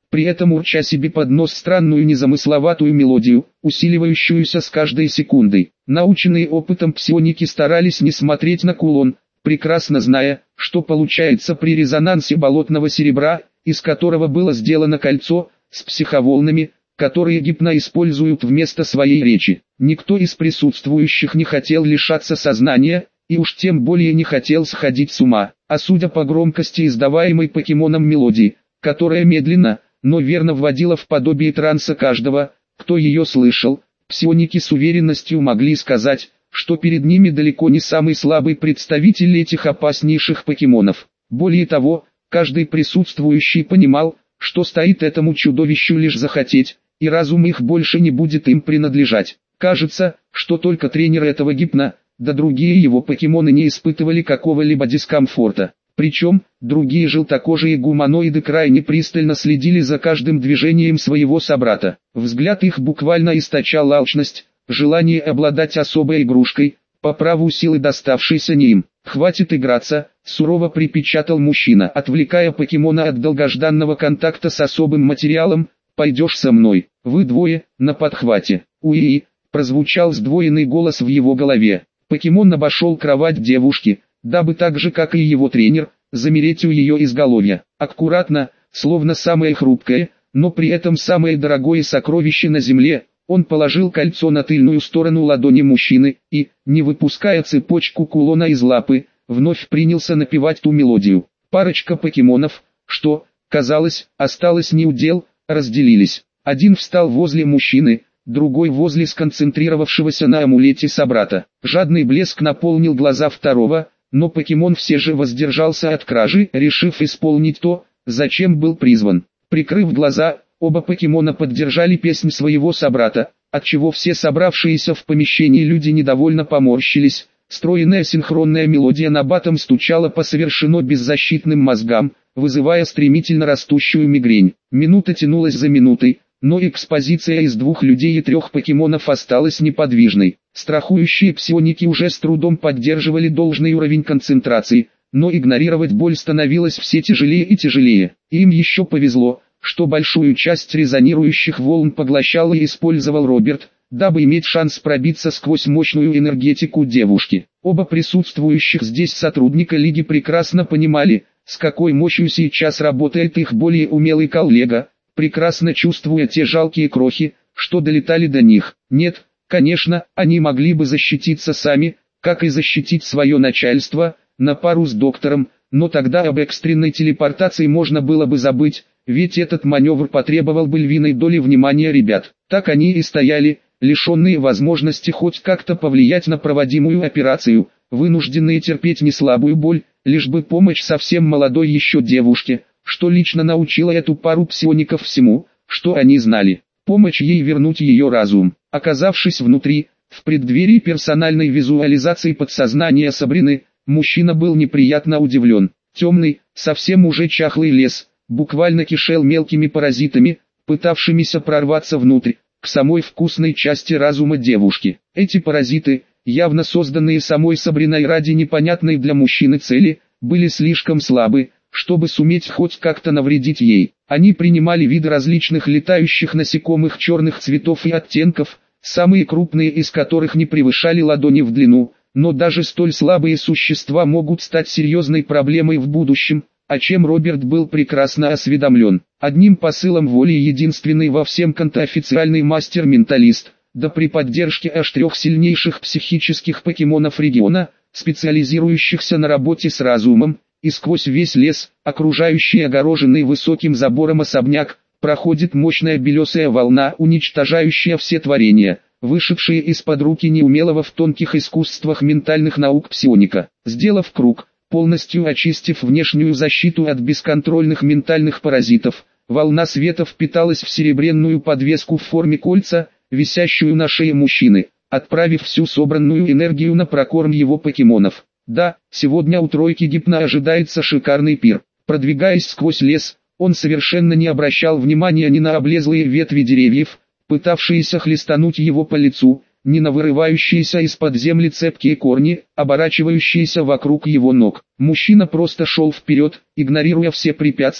при этом урча себе под нос странную незамысловатую мелодию, усиливающуюся с каждой секундой. Наученные опытом псионики старались не смотреть на кулон, прекрасно зная, что получается при резонансе болотного серебра, из которого было сделано кольцо, с психоволнами, которые гипно используют вместо своей речи. Никто из присутствующих не хотел лишаться сознания, и уж тем более не хотел сходить с ума. А судя по громкости издаваемой покемоном мелодии, которая медленно, но верно вводила в подобие транса каждого, кто ее слышал, псионики с уверенностью могли сказать, что перед ними далеко не самый слабый представитель этих опаснейших покемонов. Более того, каждый присутствующий понимал, что стоит этому чудовищу лишь захотеть, и разум их больше не будет им принадлежать. Кажется, что только тренер этого гипно, да другие его покемоны не испытывали какого-либо дискомфорта. Причем, другие желтокожие гуманоиды крайне пристально следили за каждым движением своего собрата. Взгляд их буквально источал алчность, желание обладать особой игрушкой, по праву силы доставшейся не им. «Хватит играться», — сурово припечатал мужчина, отвлекая покемона от долгожданного контакта с особым материалом. «Пойдешь со мной, вы двое, на подхвате». «Уи», — прозвучал сдвоенный голос в его голове. Покемон обошел кровать девушки, дабы так же как и его тренер, замереть у ее изголовья. Аккуратно, словно самое хрупкое, но при этом самое дорогое сокровище на земле, он положил кольцо на тыльную сторону ладони мужчины и, не выпуская цепочку кулона из лапы, вновь принялся напевать ту мелодию. Парочка покемонов, что, казалось, осталось неудел, разделились. Один встал возле мужчины, другой возле сконцентрировавшегося на амулете собрата. Жадный блеск наполнил глаза второго, но покемон все же воздержался от кражи, решив исполнить то, зачем был призван. Прикрыв глаза, оба покемона поддержали песнь своего собрата, отчего все собравшиеся в помещении люди недовольно поморщились. Стройная синхронная мелодия набатом стучала по совершенно беззащитным мозгам, вызывая стремительно растущую мигрень. Минута тянулась за минутой, но экспозиция из двух людей и трех покемонов осталась неподвижной. Страхующие псионики уже с трудом поддерживали должный уровень концентрации, но игнорировать боль становилось все тяжелее и тяжелее. Им еще повезло, что большую часть резонирующих волн поглощал и использовал Роберт, дабы иметь шанс пробиться сквозь мощную энергетику девушки. Оба присутствующих здесь сотрудника Лиги прекрасно понимали, с какой мощью сейчас работает их более умелый коллега, прекрасно чувствуя те жалкие крохи, что долетали до них. Нет, конечно, они могли бы защититься сами, как и защитить свое начальство, на пару с доктором, но тогда об экстренной телепортации можно было бы забыть, ведь этот маневр потребовал бы львиной доли внимания ребят. Так они и стояли, лишенные возможности хоть как-то повлиять на проводимую операцию, вынужденные терпеть неслабую боль, лишь бы помочь совсем молодой еще девушке, что лично научила эту пару псиоников всему, что они знали. Помочь ей вернуть ее разум. Оказавшись внутри, в преддверии персональной визуализации подсознания Сабрины, мужчина был неприятно удивлен. Темный, совсем уже чахлый лес, буквально кишел мелкими паразитами, пытавшимися прорваться внутрь, к самой вкусной части разума девушки. Эти паразиты, явно созданные самой Сабриной ради непонятной для мужчины цели, были слишком слабы, чтобы суметь хоть как-то навредить ей. Они принимали виды различных летающих насекомых черных цветов и оттенков, самые крупные из которых не превышали ладони в длину, но даже столь слабые существа могут стать серьезной проблемой в будущем, о чем Роберт был прекрасно осведомлен. Одним посылом воли единственный во всем контраофициальный мастер-менталист, да при поддержке аж 3 сильнейших психических покемонов региона, специализирующихся на работе с разумом, и сквозь весь лес, окружающий огороженный высоким забором особняк, проходит мощная белесая волна, уничтожающая все творения, вышедшие из-под руки неумелого в тонких искусствах ментальных наук псионика. Сделав круг, полностью очистив внешнюю защиту от бесконтрольных ментальных паразитов, волна света впиталась в серебряную подвеску в форме кольца, висящую на шее мужчины, отправив всю собранную энергию на прокорм его покемонов. Да, сегодня у тройки гипно ожидается шикарный пир. Продвигаясь сквозь лес, он совершенно не обращал внимания ни на облезлые ветви деревьев, пытавшиеся хлестануть его по лицу, ни на вырывающиеся из-под земли цепкие корни, оборачивающиеся вокруг его ног. Мужчина просто шел вперед, игнорируя все препятствия,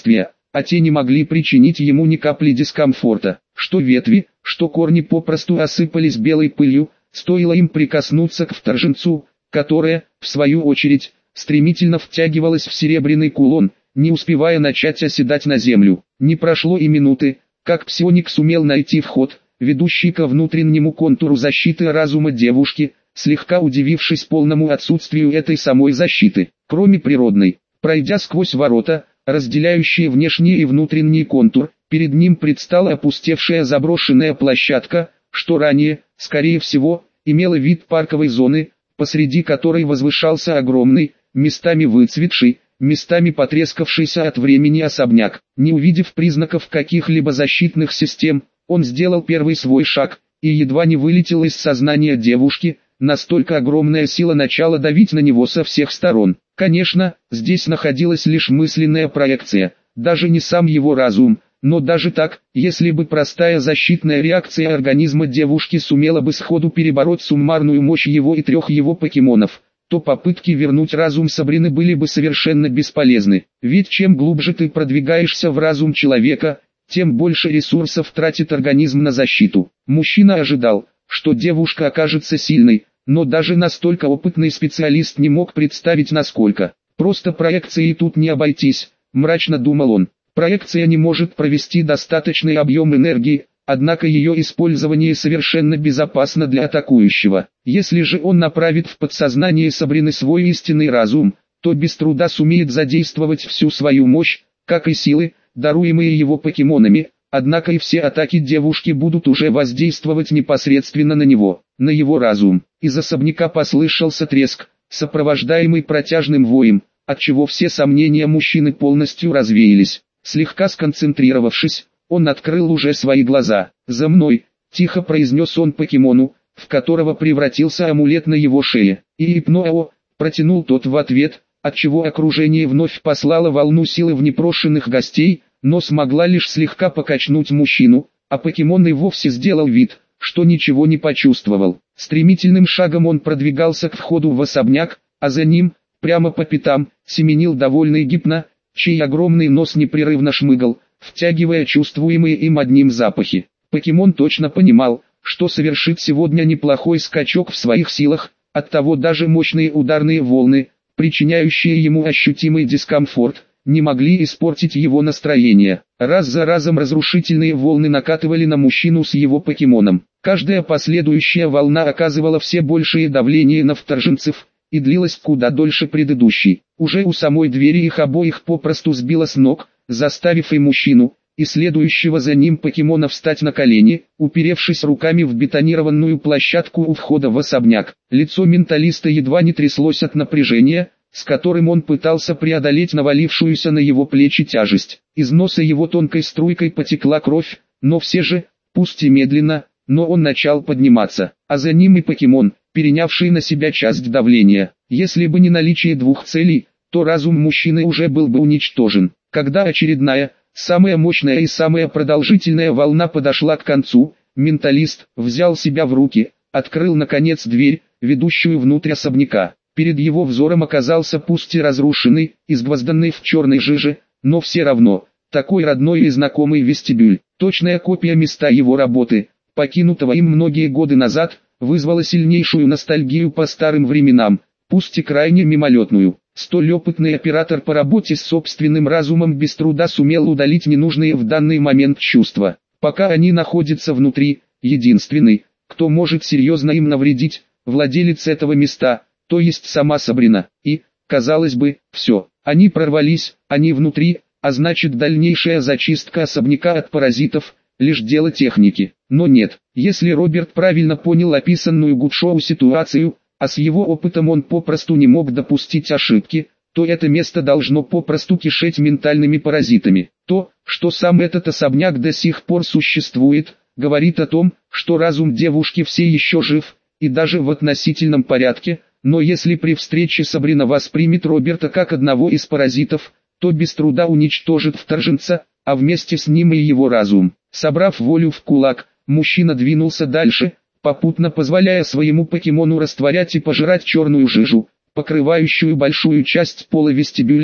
а те не могли причинить ему ни капли дискомфорта. Что ветви, что корни попросту осыпались белой пылью, стоило им прикоснуться к вторженцу, которая, в свою очередь, стремительно втягивалась в серебряный кулон, не успевая начать оседать на землю. Не прошло и минуты, как псионик сумел найти вход, ведущий ко внутреннему контуру защиты разума девушки, слегка удивившись полному отсутствию этой самой защиты, кроме природной. Пройдя сквозь ворота, разделяющие внешний и внутренний контур, перед ним предстала опустевшая заброшенная площадка, что ранее, скорее всего, имела вид парковой зоны, посреди которой возвышался огромный, местами выцветший, местами потрескавшийся от времени особняк. Не увидев признаков каких-либо защитных систем, он сделал первый свой шаг, и едва не вылетел из сознания девушки, настолько огромная сила начала давить на него со всех сторон. Конечно, здесь находилась лишь мысленная проекция, даже не сам его разум, но даже так, если бы простая защитная реакция организма девушки сумела бы сходу перебороть суммарную мощь его и 3 его покемонов, то попытки вернуть разум Сабрины были бы совершенно бесполезны. Ведь чем глубже ты продвигаешься в разум человека, тем больше ресурсов тратит организм на защиту. Мужчина ожидал, что девушка окажется сильной, но даже настолько опытный специалист не мог представить насколько. Просто проекцией тут не обойтись, мрачно думал он. Проекция не может провести достаточный объем энергии, однако ее использование совершенно безопасно для атакующего. Если же он направит в подсознание Сабрины свой истинный разум, то без труда сумеет задействовать всю свою мощь, как и силы, даруемые его покемонами, однако и все атаки девушки будут уже воздействовать непосредственно на него, на его разум. Из особняка послышался треск, сопровождаемый протяжным воем, отчего все сомнения мужчины полностью развеялись. Слегка сконцентрировавшись, он открыл уже свои глаза. «За мной!» – тихо произнес он покемону, в которого превратился амулет на его шее. «И Ипноэо!» – протянул тот в ответ, отчего окружение вновь послало волну силы в непрошенных гостей, но смогла лишь слегка покачнуть мужчину, а покемон и вовсе сделал вид, что ничего не почувствовал. Стремительным шагом он продвигался к входу в особняк, а за ним, прямо по пятам, семенил довольный Гипно, чей огромный нос непрерывно шмыгал, втягивая чувствуемые им одним запахи. Покемон точно понимал, что совершит сегодня неплохой скачок в своих силах, оттого даже мощные ударные волны, причиняющие ему ощутимый дискомфорт, не могли испортить его настроение. Раз за разом разрушительные волны накатывали на мужчину с его покемоном. Каждая последующая волна оказывала все большее давление на вторженцев, и длилась куда дольше предыдущей. Уже у самой двери их обоих попросту сбило с ног, заставив и мужчину, и следующего за ним покемона встать на колени, уперевшись руками в бетонированную площадку у входа в особняк. Лицо менталиста едва не тряслось от напряжения, с которым он пытался преодолеть навалившуюся на его плечи тяжесть. Из носа его тонкой струйкой потекла кровь, но все же, пусть и медленно, но он начал подниматься, а за ним и покемон, перенявший на себя часть давления. Если бы не наличие двух целей, то разум мужчины уже был бы уничтожен. Когда очередная, самая мощная и самая продолжительная волна подошла к концу, менталист взял себя в руки, открыл наконец дверь, ведущую внутрь особняка. Перед его взором оказался пусть и разрушенный, изгвозданный в черной жиже, но все равно, такой родной и знакомый вестибюль. Точная копия места его работы, покинутого им многие годы назад, вызвала сильнейшую ностальгию по старым временам, пусть и крайне мимолетную. Столь опытный оператор по работе с собственным разумом без труда сумел удалить ненужные в данный момент чувства. Пока они находятся внутри, единственный, кто может серьезно им навредить, владелец этого места, то есть сама Сабрина. И, казалось бы, все, они прорвались, они внутри, а значит дальнейшая зачистка особняка от паразитов – лишь дело техники. Но нет, если Роберт правильно понял описанную Гудшоу ситуацию, а с его опытом он попросту не мог допустить ошибки, то это место должно попросту кишеть ментальными паразитами. То, что сам этот особняк до сих пор существует, говорит о том, что разум девушки все еще жив, и даже в относительном порядке, но если при встрече Сабрина воспримет Роберта как одного из паразитов, то без труда уничтожит вторженца, а вместе с ним и его разум. Собрав волю в кулак, мужчина двинулся дальше, попутно позволяя своему покемону растворять и пожирать черную жижу, покрывающую большую часть пола вестибюля,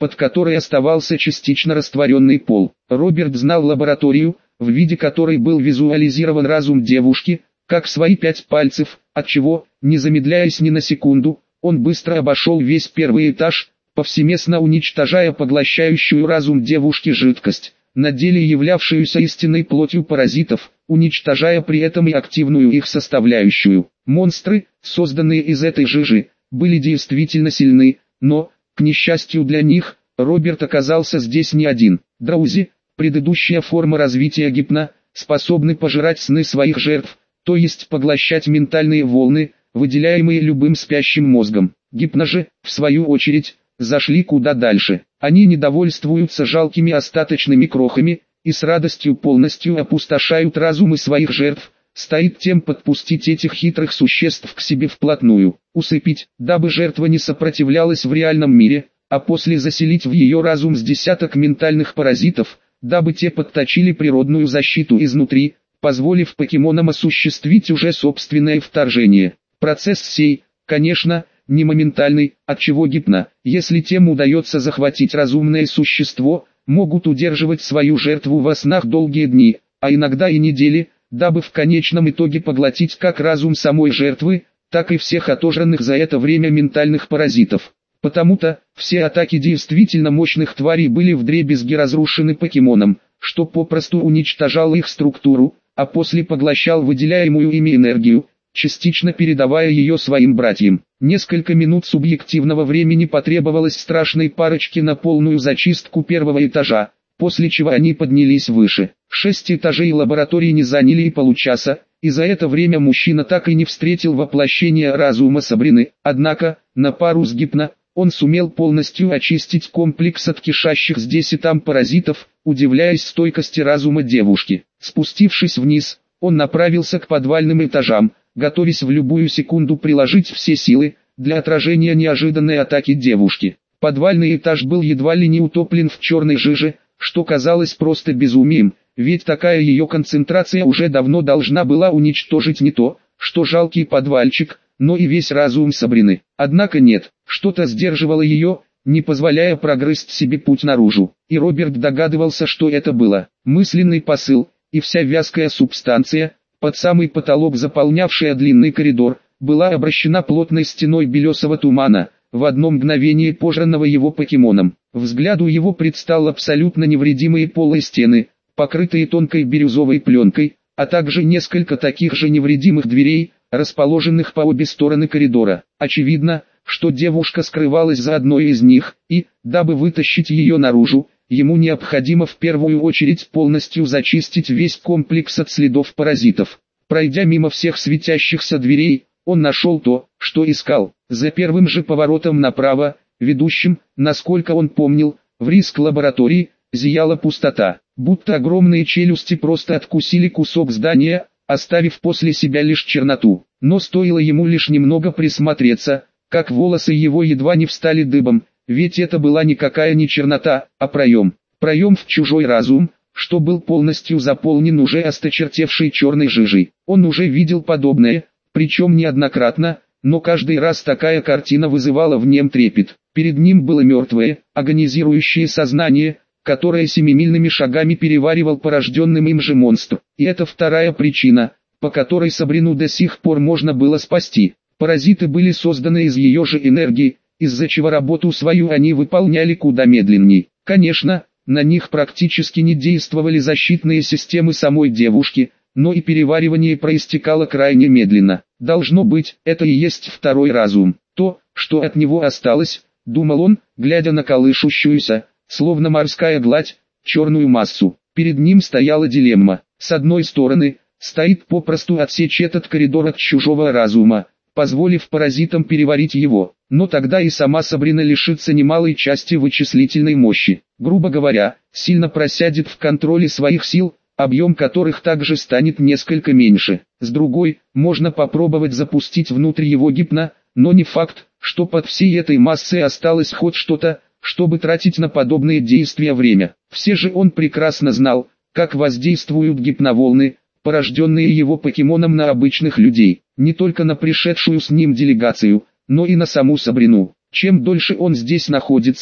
под которой оставался частично растворенный пол. Роберт знал лабораторию, в виде которой был визуализирован разум девушки, как свои 5 пальцев, отчего, не замедляясь ни на секунду, он быстро обошел весь первый этаж, повсеместно уничтожая поглощающую разум девушки жидкость, на деле являвшуюся истинной плотью паразитов, уничтожая при этом и активную их составляющую. Монстры, созданные из этой жижи, были действительно сильны, но, к несчастью для них, Роберт оказался здесь не один. Драузи, предыдущая форма развития гипно, способны пожирать сны своих жертв, то есть поглощать ментальные волны, выделяемые любым спящим мозгом. Гипно же, в свою очередь, зашли куда дальше. Они не довольствуются жалкими остаточными крохами, и с радостью полностью опустошают разумы своих жертв, стоит тем подпустить этих хитрых существ к себе вплотную, усыпить, дабы жертва не сопротивлялась в реальном мире, а после заселить в ее разум с десяток ментальных паразитов, дабы те подточили природную защиту изнутри, позволив покемонам осуществить уже собственное вторжение. Процесс сей, конечно, не моментальный, отчего гипно, если тем удается захватить разумное существо, могут удерживать свою жертву во снах долгие дни, а иногда и недели, дабы в конечном итоге поглотить как разум самой жертвы, так и всех отожранных за это время ментальных паразитов. Потому-то, все атаки действительно мощных тварей были вдребезги разрушены покемоном, что попросту уничтожало их структуру, а после поглощал выделяемую ими энергию, частично передавая ее своим братьям. Несколько минут субъективного времени потребовалось страшной парочке на полную зачистку первого этажа, после чего они поднялись выше. 6 этажей лаборатории не заняли и получаса, и за это время мужчина так и не встретил воплощения разума Сабрины, однако, на пару с гипно, он сумел полностью очистить комплекс от кишащих здесь и там паразитов, удивляясь стойкости разума девушки. Спустившись вниз, он направился к подвальным этажам, готовясь в любую секунду приложить все силы для отражения неожиданной атаки девушки. Подвальный этаж был едва ли не утоплен в черной жиже, что казалось просто безумием, ведь такая ее концентрация уже давно должна была уничтожить не то, что жалкий подвальчик, но и весь разум Сабрины. Однако нет, что-то сдерживало ее, не позволяя прогрызть себе путь наружу. И Роберт догадывался, что это было. Мысленный посыл, и вся вязкая субстанция, под самый потолок заполнявшая длинный коридор, была обращена плотной стеной белесого тумана, в одно мгновение пожранного его покемоном. Взгляду его предстал абсолютно невредимые полые стены, покрытые тонкой бирюзовой пленкой, а также несколько таких же невредимых дверей, расположенных по обе стороны коридора. Очевидно, что девушка скрывалась за одной из них, и, дабы вытащить ее наружу, ему необходимо в первую очередь полностью зачистить весь комплекс от следов паразитов. Пройдя мимо всех светящихся дверей, он нашел то, что искал. За первым же поворотом направо, ведущим, насколько он помнил, в риск лаборатории, зияла пустота, будто огромные челюсти просто откусили кусок здания, оставив после себя лишь черноту. Но стоило ему лишь немного присмотреться, как волосы его едва не встали дыбом, ведь это была никакая не чернота, а проем. Проем в чужой разум, что был полностью заполнен уже осточертевшей черной жижей. Он уже видел подобное, причем неоднократно, но каждый раз такая картина вызывала в нем трепет. Перед ним было мертвое, агонизирующее сознание, которое семимильными шагами переваривал порожденным им же монстр. И это вторая причина, по которой Сабрину до сих пор можно было спасти. Паразиты были созданы из ее же энергии, из-за чего работу свою они выполняли куда медленней. Конечно, на них практически не действовали защитные системы самой девушки, но и переваривание проистекало крайне медленно. Должно быть, это и есть второй разум. То, что от него осталось, думал он, глядя на колышущуюся, словно морская гладь, черную массу. Перед ним стояла дилемма. С одной стороны, стоит попросту отсечь этот коридор от чужого разума, позволив паразитам переварить его, но тогда и сама Сабрина лишится немалой части вычислительной мощи. Грубо говоря, сильно просядет в контроле своих сил, объем которых также станет несколько меньше. С другой, можно попробовать запустить внутрь его гипно, но не факт, что под всей этой массой осталось хоть что-то, чтобы тратить на подобные действия время. Все же он прекрасно знал, как воздействуют гипноволны, порожденные его покемоном на обычных людей, не только на пришедшую с ним делегацию, но и на саму Сабрину. Чем дольше он здесь находится,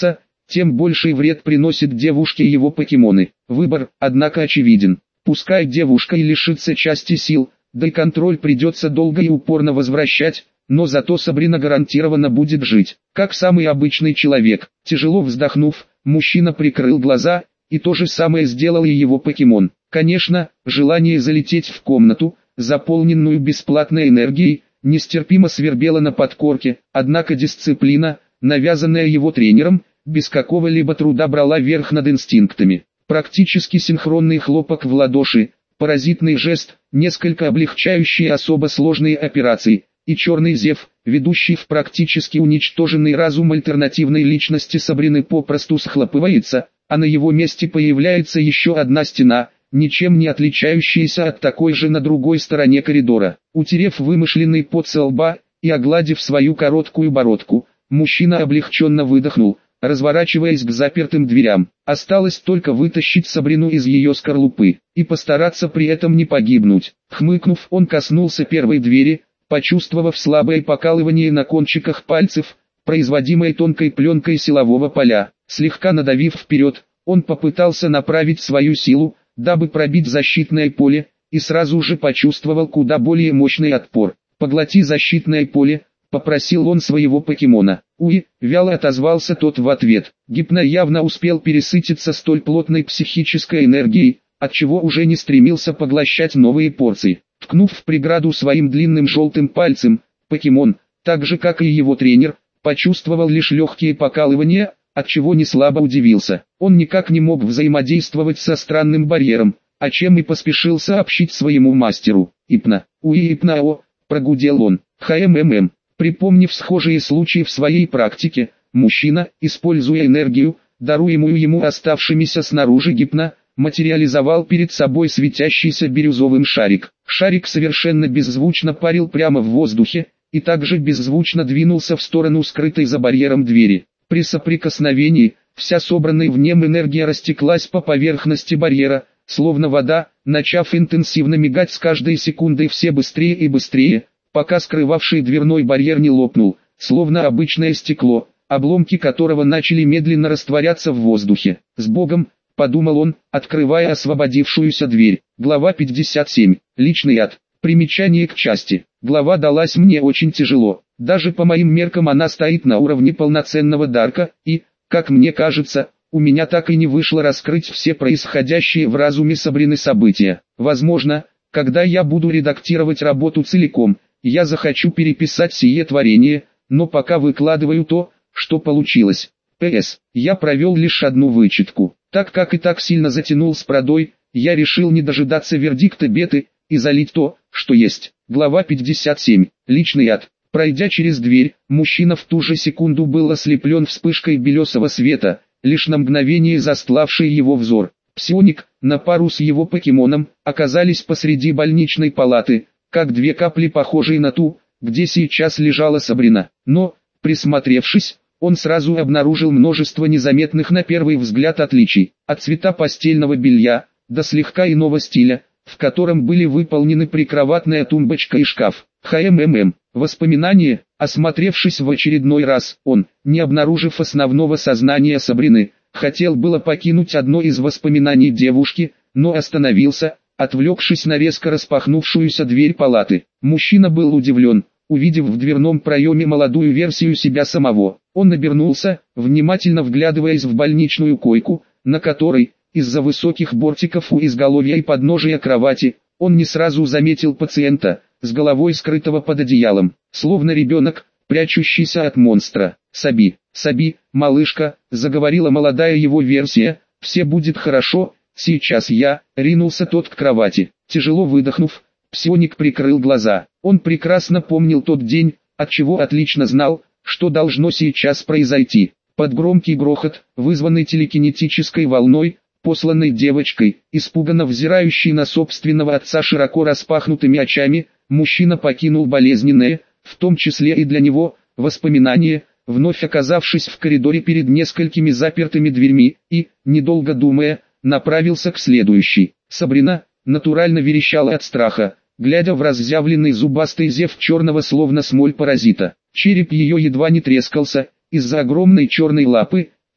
тем больший вред приносит девушке его покемоны. Выбор, однако, очевиден. Пускай девушка и лишится части сил, да и контроль придется долго и упорно возвращать, но зато Сабрина гарантированно будет жить, как самый обычный человек. Тяжело вздохнув, мужчина прикрыл глаза, и то же самое сделал и его покемон. Конечно, желание залететь в комнату, заполненную бесплатной энергией, нестерпимо свербело на подкорке, однако дисциплина, навязанная его тренером, без какого-либо труда брала верх над инстинктами. Практически синхронный хлопок в ладоши, паразитный жест, несколько облегчающие особо сложные операции, и черный зев, ведущий в практически уничтоженный разум альтернативной личности Сабрины, попросту схлопывается, а на его месте появляется еще одна стена, ничем не отличающаяся от такой же на другой стороне коридора. Утерев вымышленный пот со лба и огладив свою короткую бородку, мужчина облегченно выдохнул, разворачиваясь к запертым дверям. Осталось только вытащить Сабрину из ее скорлупы, и постараться при этом не погибнуть. Хмыкнув, он коснулся первой двери, почувствовав слабое покалывание на кончиках пальцев, производимое тонкой пленкой силового поля. Слегка надавив вперед, он попытался направить свою силу, дабы пробить защитное поле, и сразу же почувствовал куда более мощный отпор. «Поглоти защитное поле», — попросил он своего покемона. «Уи», — вяло отозвался тот в ответ. Гипно явно успел пересытиться столь плотной психической энергией, отчего уже не стремился поглощать новые порции. Ткнув в преграду своим длинным желтым пальцем, покемон, так же как и его тренер, почувствовал лишь легкие покалывания, отчего не слабо удивился. Он никак не мог взаимодействовать со странным барьером, о чем и поспешил сообщить своему мастеру. «Ипна, уи ипнао», — прогудел он. «ХММ». Припомнив схожие случаи в своей практике, мужчина, используя энергию, даруемую ему оставшимися снаружи гипно, материализовал перед собой светящийся бирюзовым шарик. Шарик совершенно беззвучно парил прямо в воздухе, и также беззвучно двинулся в сторону скрытой за барьером двери. При соприкосновении, вся собранная в нем энергия растеклась по поверхности барьера, словно вода, начав интенсивно мигать с каждой секундой все быстрее и быстрее, пока скрывавший дверной барьер не лопнул, словно обычное стекло, обломки которого начали медленно растворяться в воздухе. «С Богом», — подумал он, открывая освободившуюся дверь. Глава 57. Личный ад. Примечание к части. Глава далась мне очень тяжело. Даже по моим меркам она стоит на уровне полноценного дарка, и, как мне кажется, у меня так и не вышло раскрыть все происходящие в разуме Сабрины события. Возможно, когда я буду редактировать работу целиком, я захочу переписать сие творение, но пока выкладываю то, что получилось. П.С. Я провел лишь одну вычетку. Так как и так сильно затянул с продой, я решил не дожидаться вердикта беты, и залить то, что есть. Глава 57. Личный ад. Пройдя через дверь, мужчина в ту же секунду был ослеплен вспышкой белесого света, лишь на мгновение застлавший его взор. Псионик, на пару с его покемоном, оказались посреди больничной палаты, как две капли похожие на ту, где сейчас лежала Сабрина. Но, присмотревшись, он сразу обнаружил множество незаметных на первый взгляд отличий, от цвета постельного белья, до слегка иного стиля, в котором были выполнены прикроватная тумбочка и шкаф. ХММ. Воспоминания. Осмотревшись в очередной раз, он, не обнаружив основного сознания Сабрины, хотел было покинуть одно из воспоминаний девушки, но остановился, отвлекшись на резко распахнувшуюся дверь палаты. Мужчина был удивлен, увидев в дверном проеме молодую версию себя самого. Он обернулся, внимательно вглядываясь в больничную койку, на которой, из-за высоких бортиков у изголовья и подножия кровати, он не сразу заметил пациента, с головой скрытого под одеялом, словно ребенок, прячущийся от монстра. «Саби, Саби, малышка», — заговорила молодая его версия, — «все будет хорошо, сейчас я», — ринулся тот к кровати. Тяжело выдохнув, псионик прикрыл глаза. Он прекрасно помнил тот день, отчего отлично знал, что должно сейчас произойти. Под громкий грохот, вызванный телекинетической волной, посланной девочкой, испуганно взирающей на собственного отца широко распахнутыми очами, мужчина покинул болезненное, в том числе и для него, воспоминание, вновь оказавшись в коридоре перед несколькими запертыми дверьми, и, недолго думая, направился к следующей. Сабрина, натурально верещала от страха, глядя в разъявленный зубастый зев черного словно смоль паразита. Череп ее едва не трескался, из-за огромной черной лапы,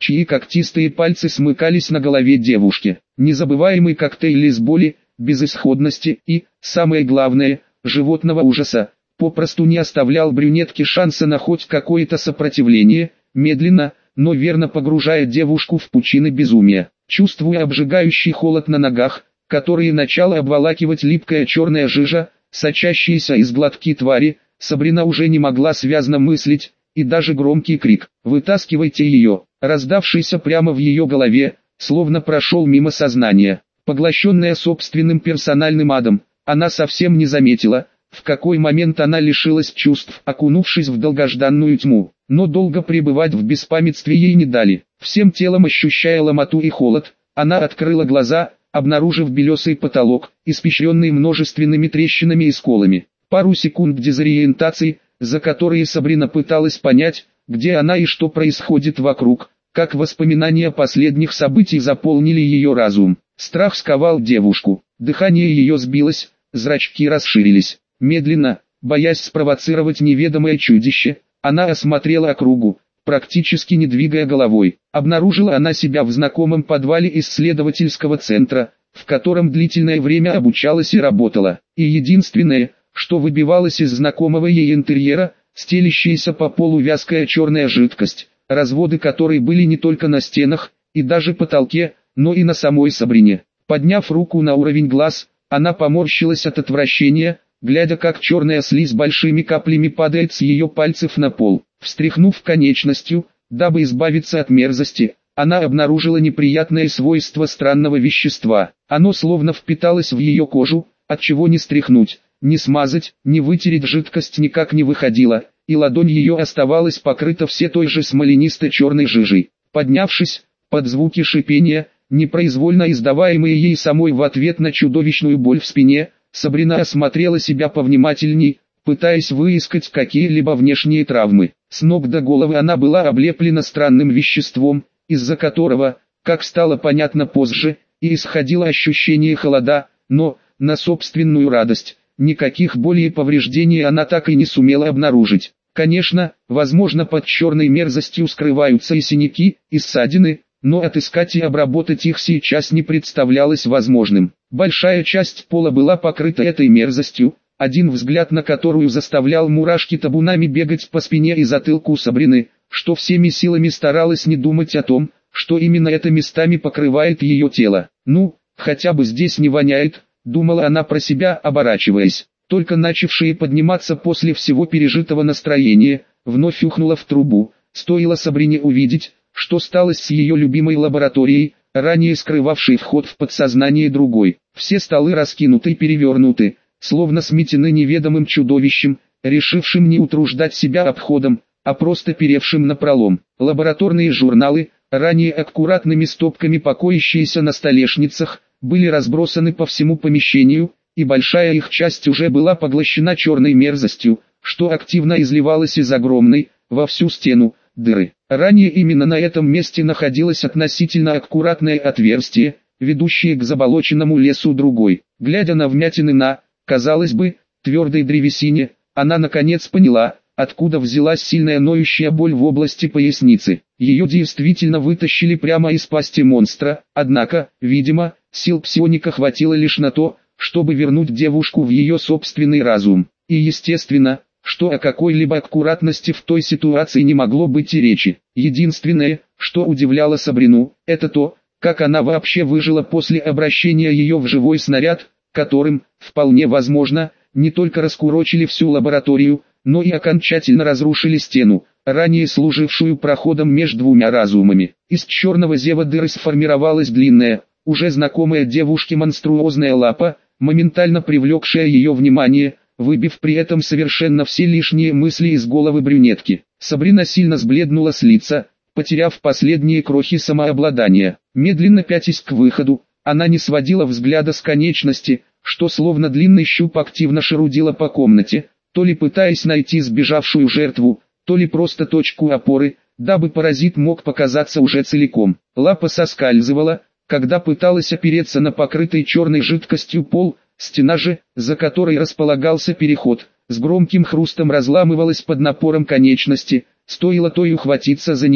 чьи когтистые пальцы смыкались на голове девушки. Незабываемый коктейль из боли, безысходности и, самое главное, животного ужаса, попросту не оставлял брюнетке шанса на хоть какое-то сопротивление, медленно, но верно погружая девушку в пучины безумия. Чувствуя обжигающий холод на ногах, которые начала обволакивать липкая черная жижа, сочащаяся из глотки твари, Сабрина уже не могла связно мыслить, и даже громкий крик «Вытаскивайте ее!», раздавшийся прямо в ее голове, словно прошел мимо сознания. Поглощенная собственным персональным адом, она совсем не заметила, в какой момент она лишилась чувств, окунувшись в долгожданную тьму. Но долго пребывать в беспамятстве ей не дали. Всем телом ощущая ломоту и холод, она открыла глаза, обнаружив белесый потолок, испещренный множественными трещинами и сколами. Пару секунд дезориентации, за которые Сабрина пыталась понять, где она и что происходит вокруг, как воспоминания последних событий заполнили ее разум. Страх сковал девушку, дыхание ее сбилось, зрачки расширились. Медленно, боясь спровоцировать неведомое чудище, она осмотрела округу, практически не двигая головой. Обнаружила она себя в знакомом подвале исследовательского центра, в котором длительное время обучалась и работала. И единственное, что выбивалось из знакомого ей интерьера, стелящаяся по полу вязкая черная жидкость, разводы которой были не только на стенах и даже потолке, но и на самой Сабрине. Подняв руку на уровень глаз, она поморщилась от отвращения, глядя как черная слизь большими каплями падает с ее пальцев на пол. Встряхнув конечностью, дабы избавиться от мерзости, она обнаружила неприятное свойство странного вещества. Оно словно впиталось в ее кожу, отчего не стряхнуть, не смазать, не вытереть жидкость никак не выходила, и ладонь ее оставалась покрыта все той же смоленистой черной жижей. Поднявшись, под звуки шипения, непроизвольно издаваемые ей самой в ответ на чудовищную боль в спине, Сабрина осмотрела себя повнимательней, пытаясь выискать какие-либо внешние травмы. С ног до головы она была облеплена странным веществом, из-за которого, как стало понятно позже, и исходило ощущение холода, но, на собственную радость, никаких болей и повреждений она так и не сумела обнаружить. Конечно, возможно, под черной мерзостью скрываются и синяки, и ссадины, но отыскать и обработать их сейчас не представлялось возможным. Большая часть пола была покрыта этой мерзостью, один взгляд на которую заставлял мурашки табунами бегать по спине и затылку Сабрины, что всеми силами старалась не думать о том, что именно это местами покрывает ее тело. «Ну, хотя бы здесь не воняет», — думала она про себя, оборачиваясь. Только начавшее подниматься после всего пережитого настроение, вновь ухнуло в трубу. Стоило Сабрине увидеть, что стало с ее любимой лабораторией, ранее скрывавшей вход в подсознание другой. Все столы раскинуты и перевернуты, словно сметены неведомым чудовищем, решившим не утруждать себя обходом, а просто перевшим напролом. Лабораторные журналы, ранее аккуратными стопками покоящиеся на столешницах, были разбросаны по всему помещению, и большая их часть уже была поглощена черной мерзостью, что активно изливалось из огромной, во всю стену, дыры. Ранее именно на этом месте находилось относительно аккуратное отверстие, ведущее к заболоченному лесу другой. Глядя на вмятины на, казалось бы, твердой древесине, она наконец поняла, откуда взялась сильная ноющая боль в области поясницы. Ее действительно вытащили прямо из пасти монстра, однако, видимо, сил псионика хватило лишь на то, чтобы вернуть девушку в ее собственный разум. И естественно, что о какой-либо аккуратности в той ситуации не могло быть и речи. Единственное, что удивляло Сабрину, это то, как она вообще выжила после обращения ее в живой снаряд, которым, вполне возможно, не только раскурочили всю лабораторию, но и окончательно разрушили стену, ранее служившую проходом между двумя разумами. Из черного зева дыры сформировалась длинная, уже знакомая девушке монструозная лапа, моментально привлекшая ее внимание, выбив при этом совершенно все лишние мысли из головы брюнетки. Сабрина сильно сбледнула с лица, потеряв последние крохи самообладания. Медленно пятясь к выходу, она не сводила взгляда с конечности, что словно длинный щуп активно шарудила по комнате, то ли пытаясь найти сбежавшую жертву, то ли просто точку опоры, дабы паразит мог показаться уже целиком. Лапа соскальзывала, когда пыталась опереться на покрытый черной жидкостью пол, стена же, за которой располагался переход, с громким хрустом разламывалась под напором конечности, стоило той ухватиться за нее.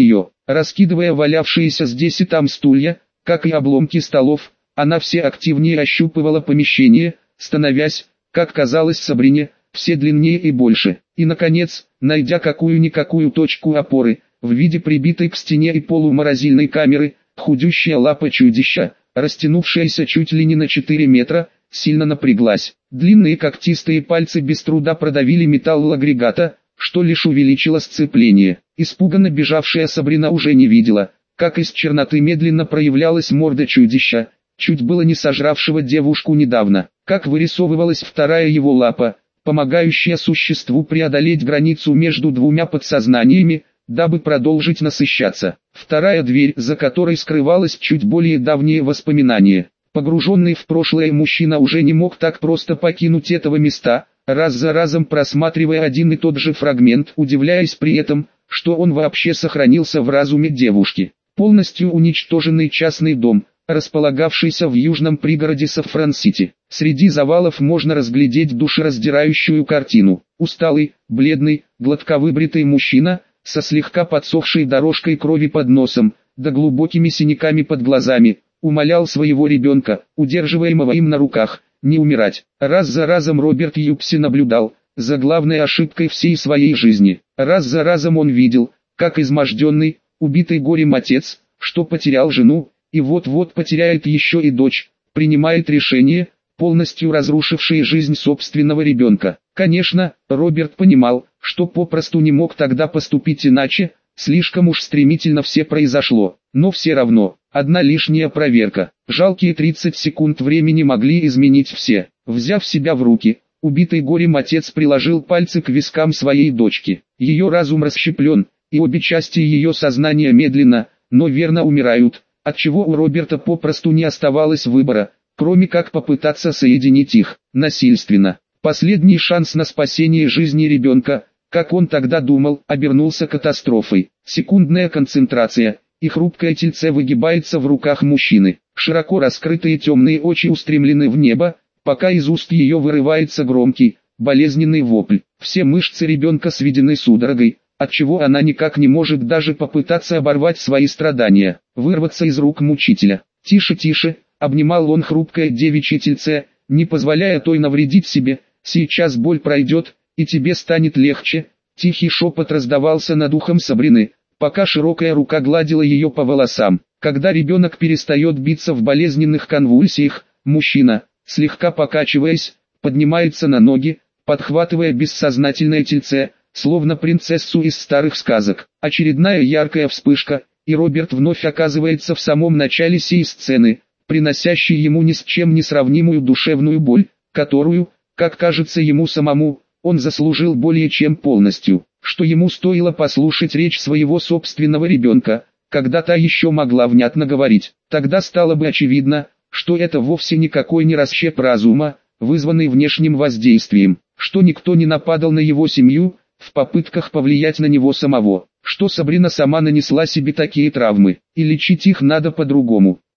раскидывая валявшиеся здесь и там стулья, как и обломки столов. Она все активнее ощупывала помещение, становясь, как казалось Сабрине, все длиннее и больше. И наконец, найдя какую-никакую точку опоры, в виде прибитой к стене и полу морозильной камеры, худющая лапа чудища, растянувшаяся чуть ли не на 4 метра, сильно напряглась. Длинные когтистые пальцы без труда продавили металл агрегата, что лишь увеличило сцепление. Испуганно бежавшая Сабрина уже не видела, как из черноты медленно проявлялась морда чудища, чуть было не сожравшего девушку недавно, как вырисовывалась вторая его лапа, помогающая существу преодолеть границу между двумя подсознаниями, дабы продолжить насыщаться. Вторая дверь, за которой скрывалось чуть более давние воспоминания. Погруженный в прошлое мужчина уже не мог так просто покинуть этого места, раз за разом просматривая один и тот же фрагмент, удивляясь при этом, что он вообще сохранился в разуме девушки. Полностью уничтоженный частный дом, располагавшийся в южном пригороде Саффран-Сити. Среди завалов можно разглядеть душераздирающую картину. Усталый, бледный, гладковыбритый мужчина, со слегка подсохшей дорожкой крови под носом, да глубокими синяками под глазами, умолял своего ребенка, удерживаемого им на руках, не умирать. Раз за разом Роберт Юпси наблюдал за главной ошибкой всей своей жизни. Раз за разом он видел, как изможденный, убитый горем отец, что потерял жену, и вот-вот потеряет еще и дочь, принимает решение, полностью разрушившее жизнь собственного ребенка. Конечно, Роберт понимал, что попросту не мог тогда поступить иначе, слишком уж стремительно все произошло, но все равно, одна лишняя проверка, жалкие 30 секунд времени могли изменить все. Взяв себя в руки, убитый горем отец приложил пальцы к вискам своей дочки. Ее разум расщеплен, и обе части ее сознания медленно, но верно умирают, отчего у Роберта попросту не оставалось выбора, кроме как попытаться соединить их, насильственно. Последний шанс на спасение жизни ребенка, как он тогда думал, обернулся катастрофой. Секундная концентрация, и хрупкое тельце выгибается в руках мужчины. Широко раскрытые темные очи устремлены в небо, пока из уст ее вырывается громкий, болезненный вопль. Все мышцы ребенка сведены судорогой, отчего она никак не может даже попытаться оборвать свои страдания, вырваться из рук мучителя. «Тише, тише», — обнимал он хрупкое девичье тельце, не позволяя той навредить себе. «Сейчас боль пройдет, и тебе станет легче». Тихий шепот раздавался над ухом Сабрины, пока широкая рука гладила ее по волосам. Когда ребенок перестает биться в болезненных конвульсиях, мужчина, слегка покачиваясь, поднимается на ноги, подхватывая бессознательное тельце, словно принцессу из старых сказок. Очередная яркая вспышка, и Роберт вновь оказывается в самом начале сей сцены, приносящей ему ни с чем не сравнимую душевную боль, которую, как кажется ему самому, он заслужил более чем полностью. Что ему стоило послушать речь своего собственного ребенка, когда та еще могла внятно говорить. Тогда стало бы очевидно, что это вовсе никакой не расщеп разума, вызванный внешним воздействием, что никто не нападал на его семью, в попытках повлиять на него самого, что Сабрина сама нанесла себе такие травмы, и лечить их надо по-другому.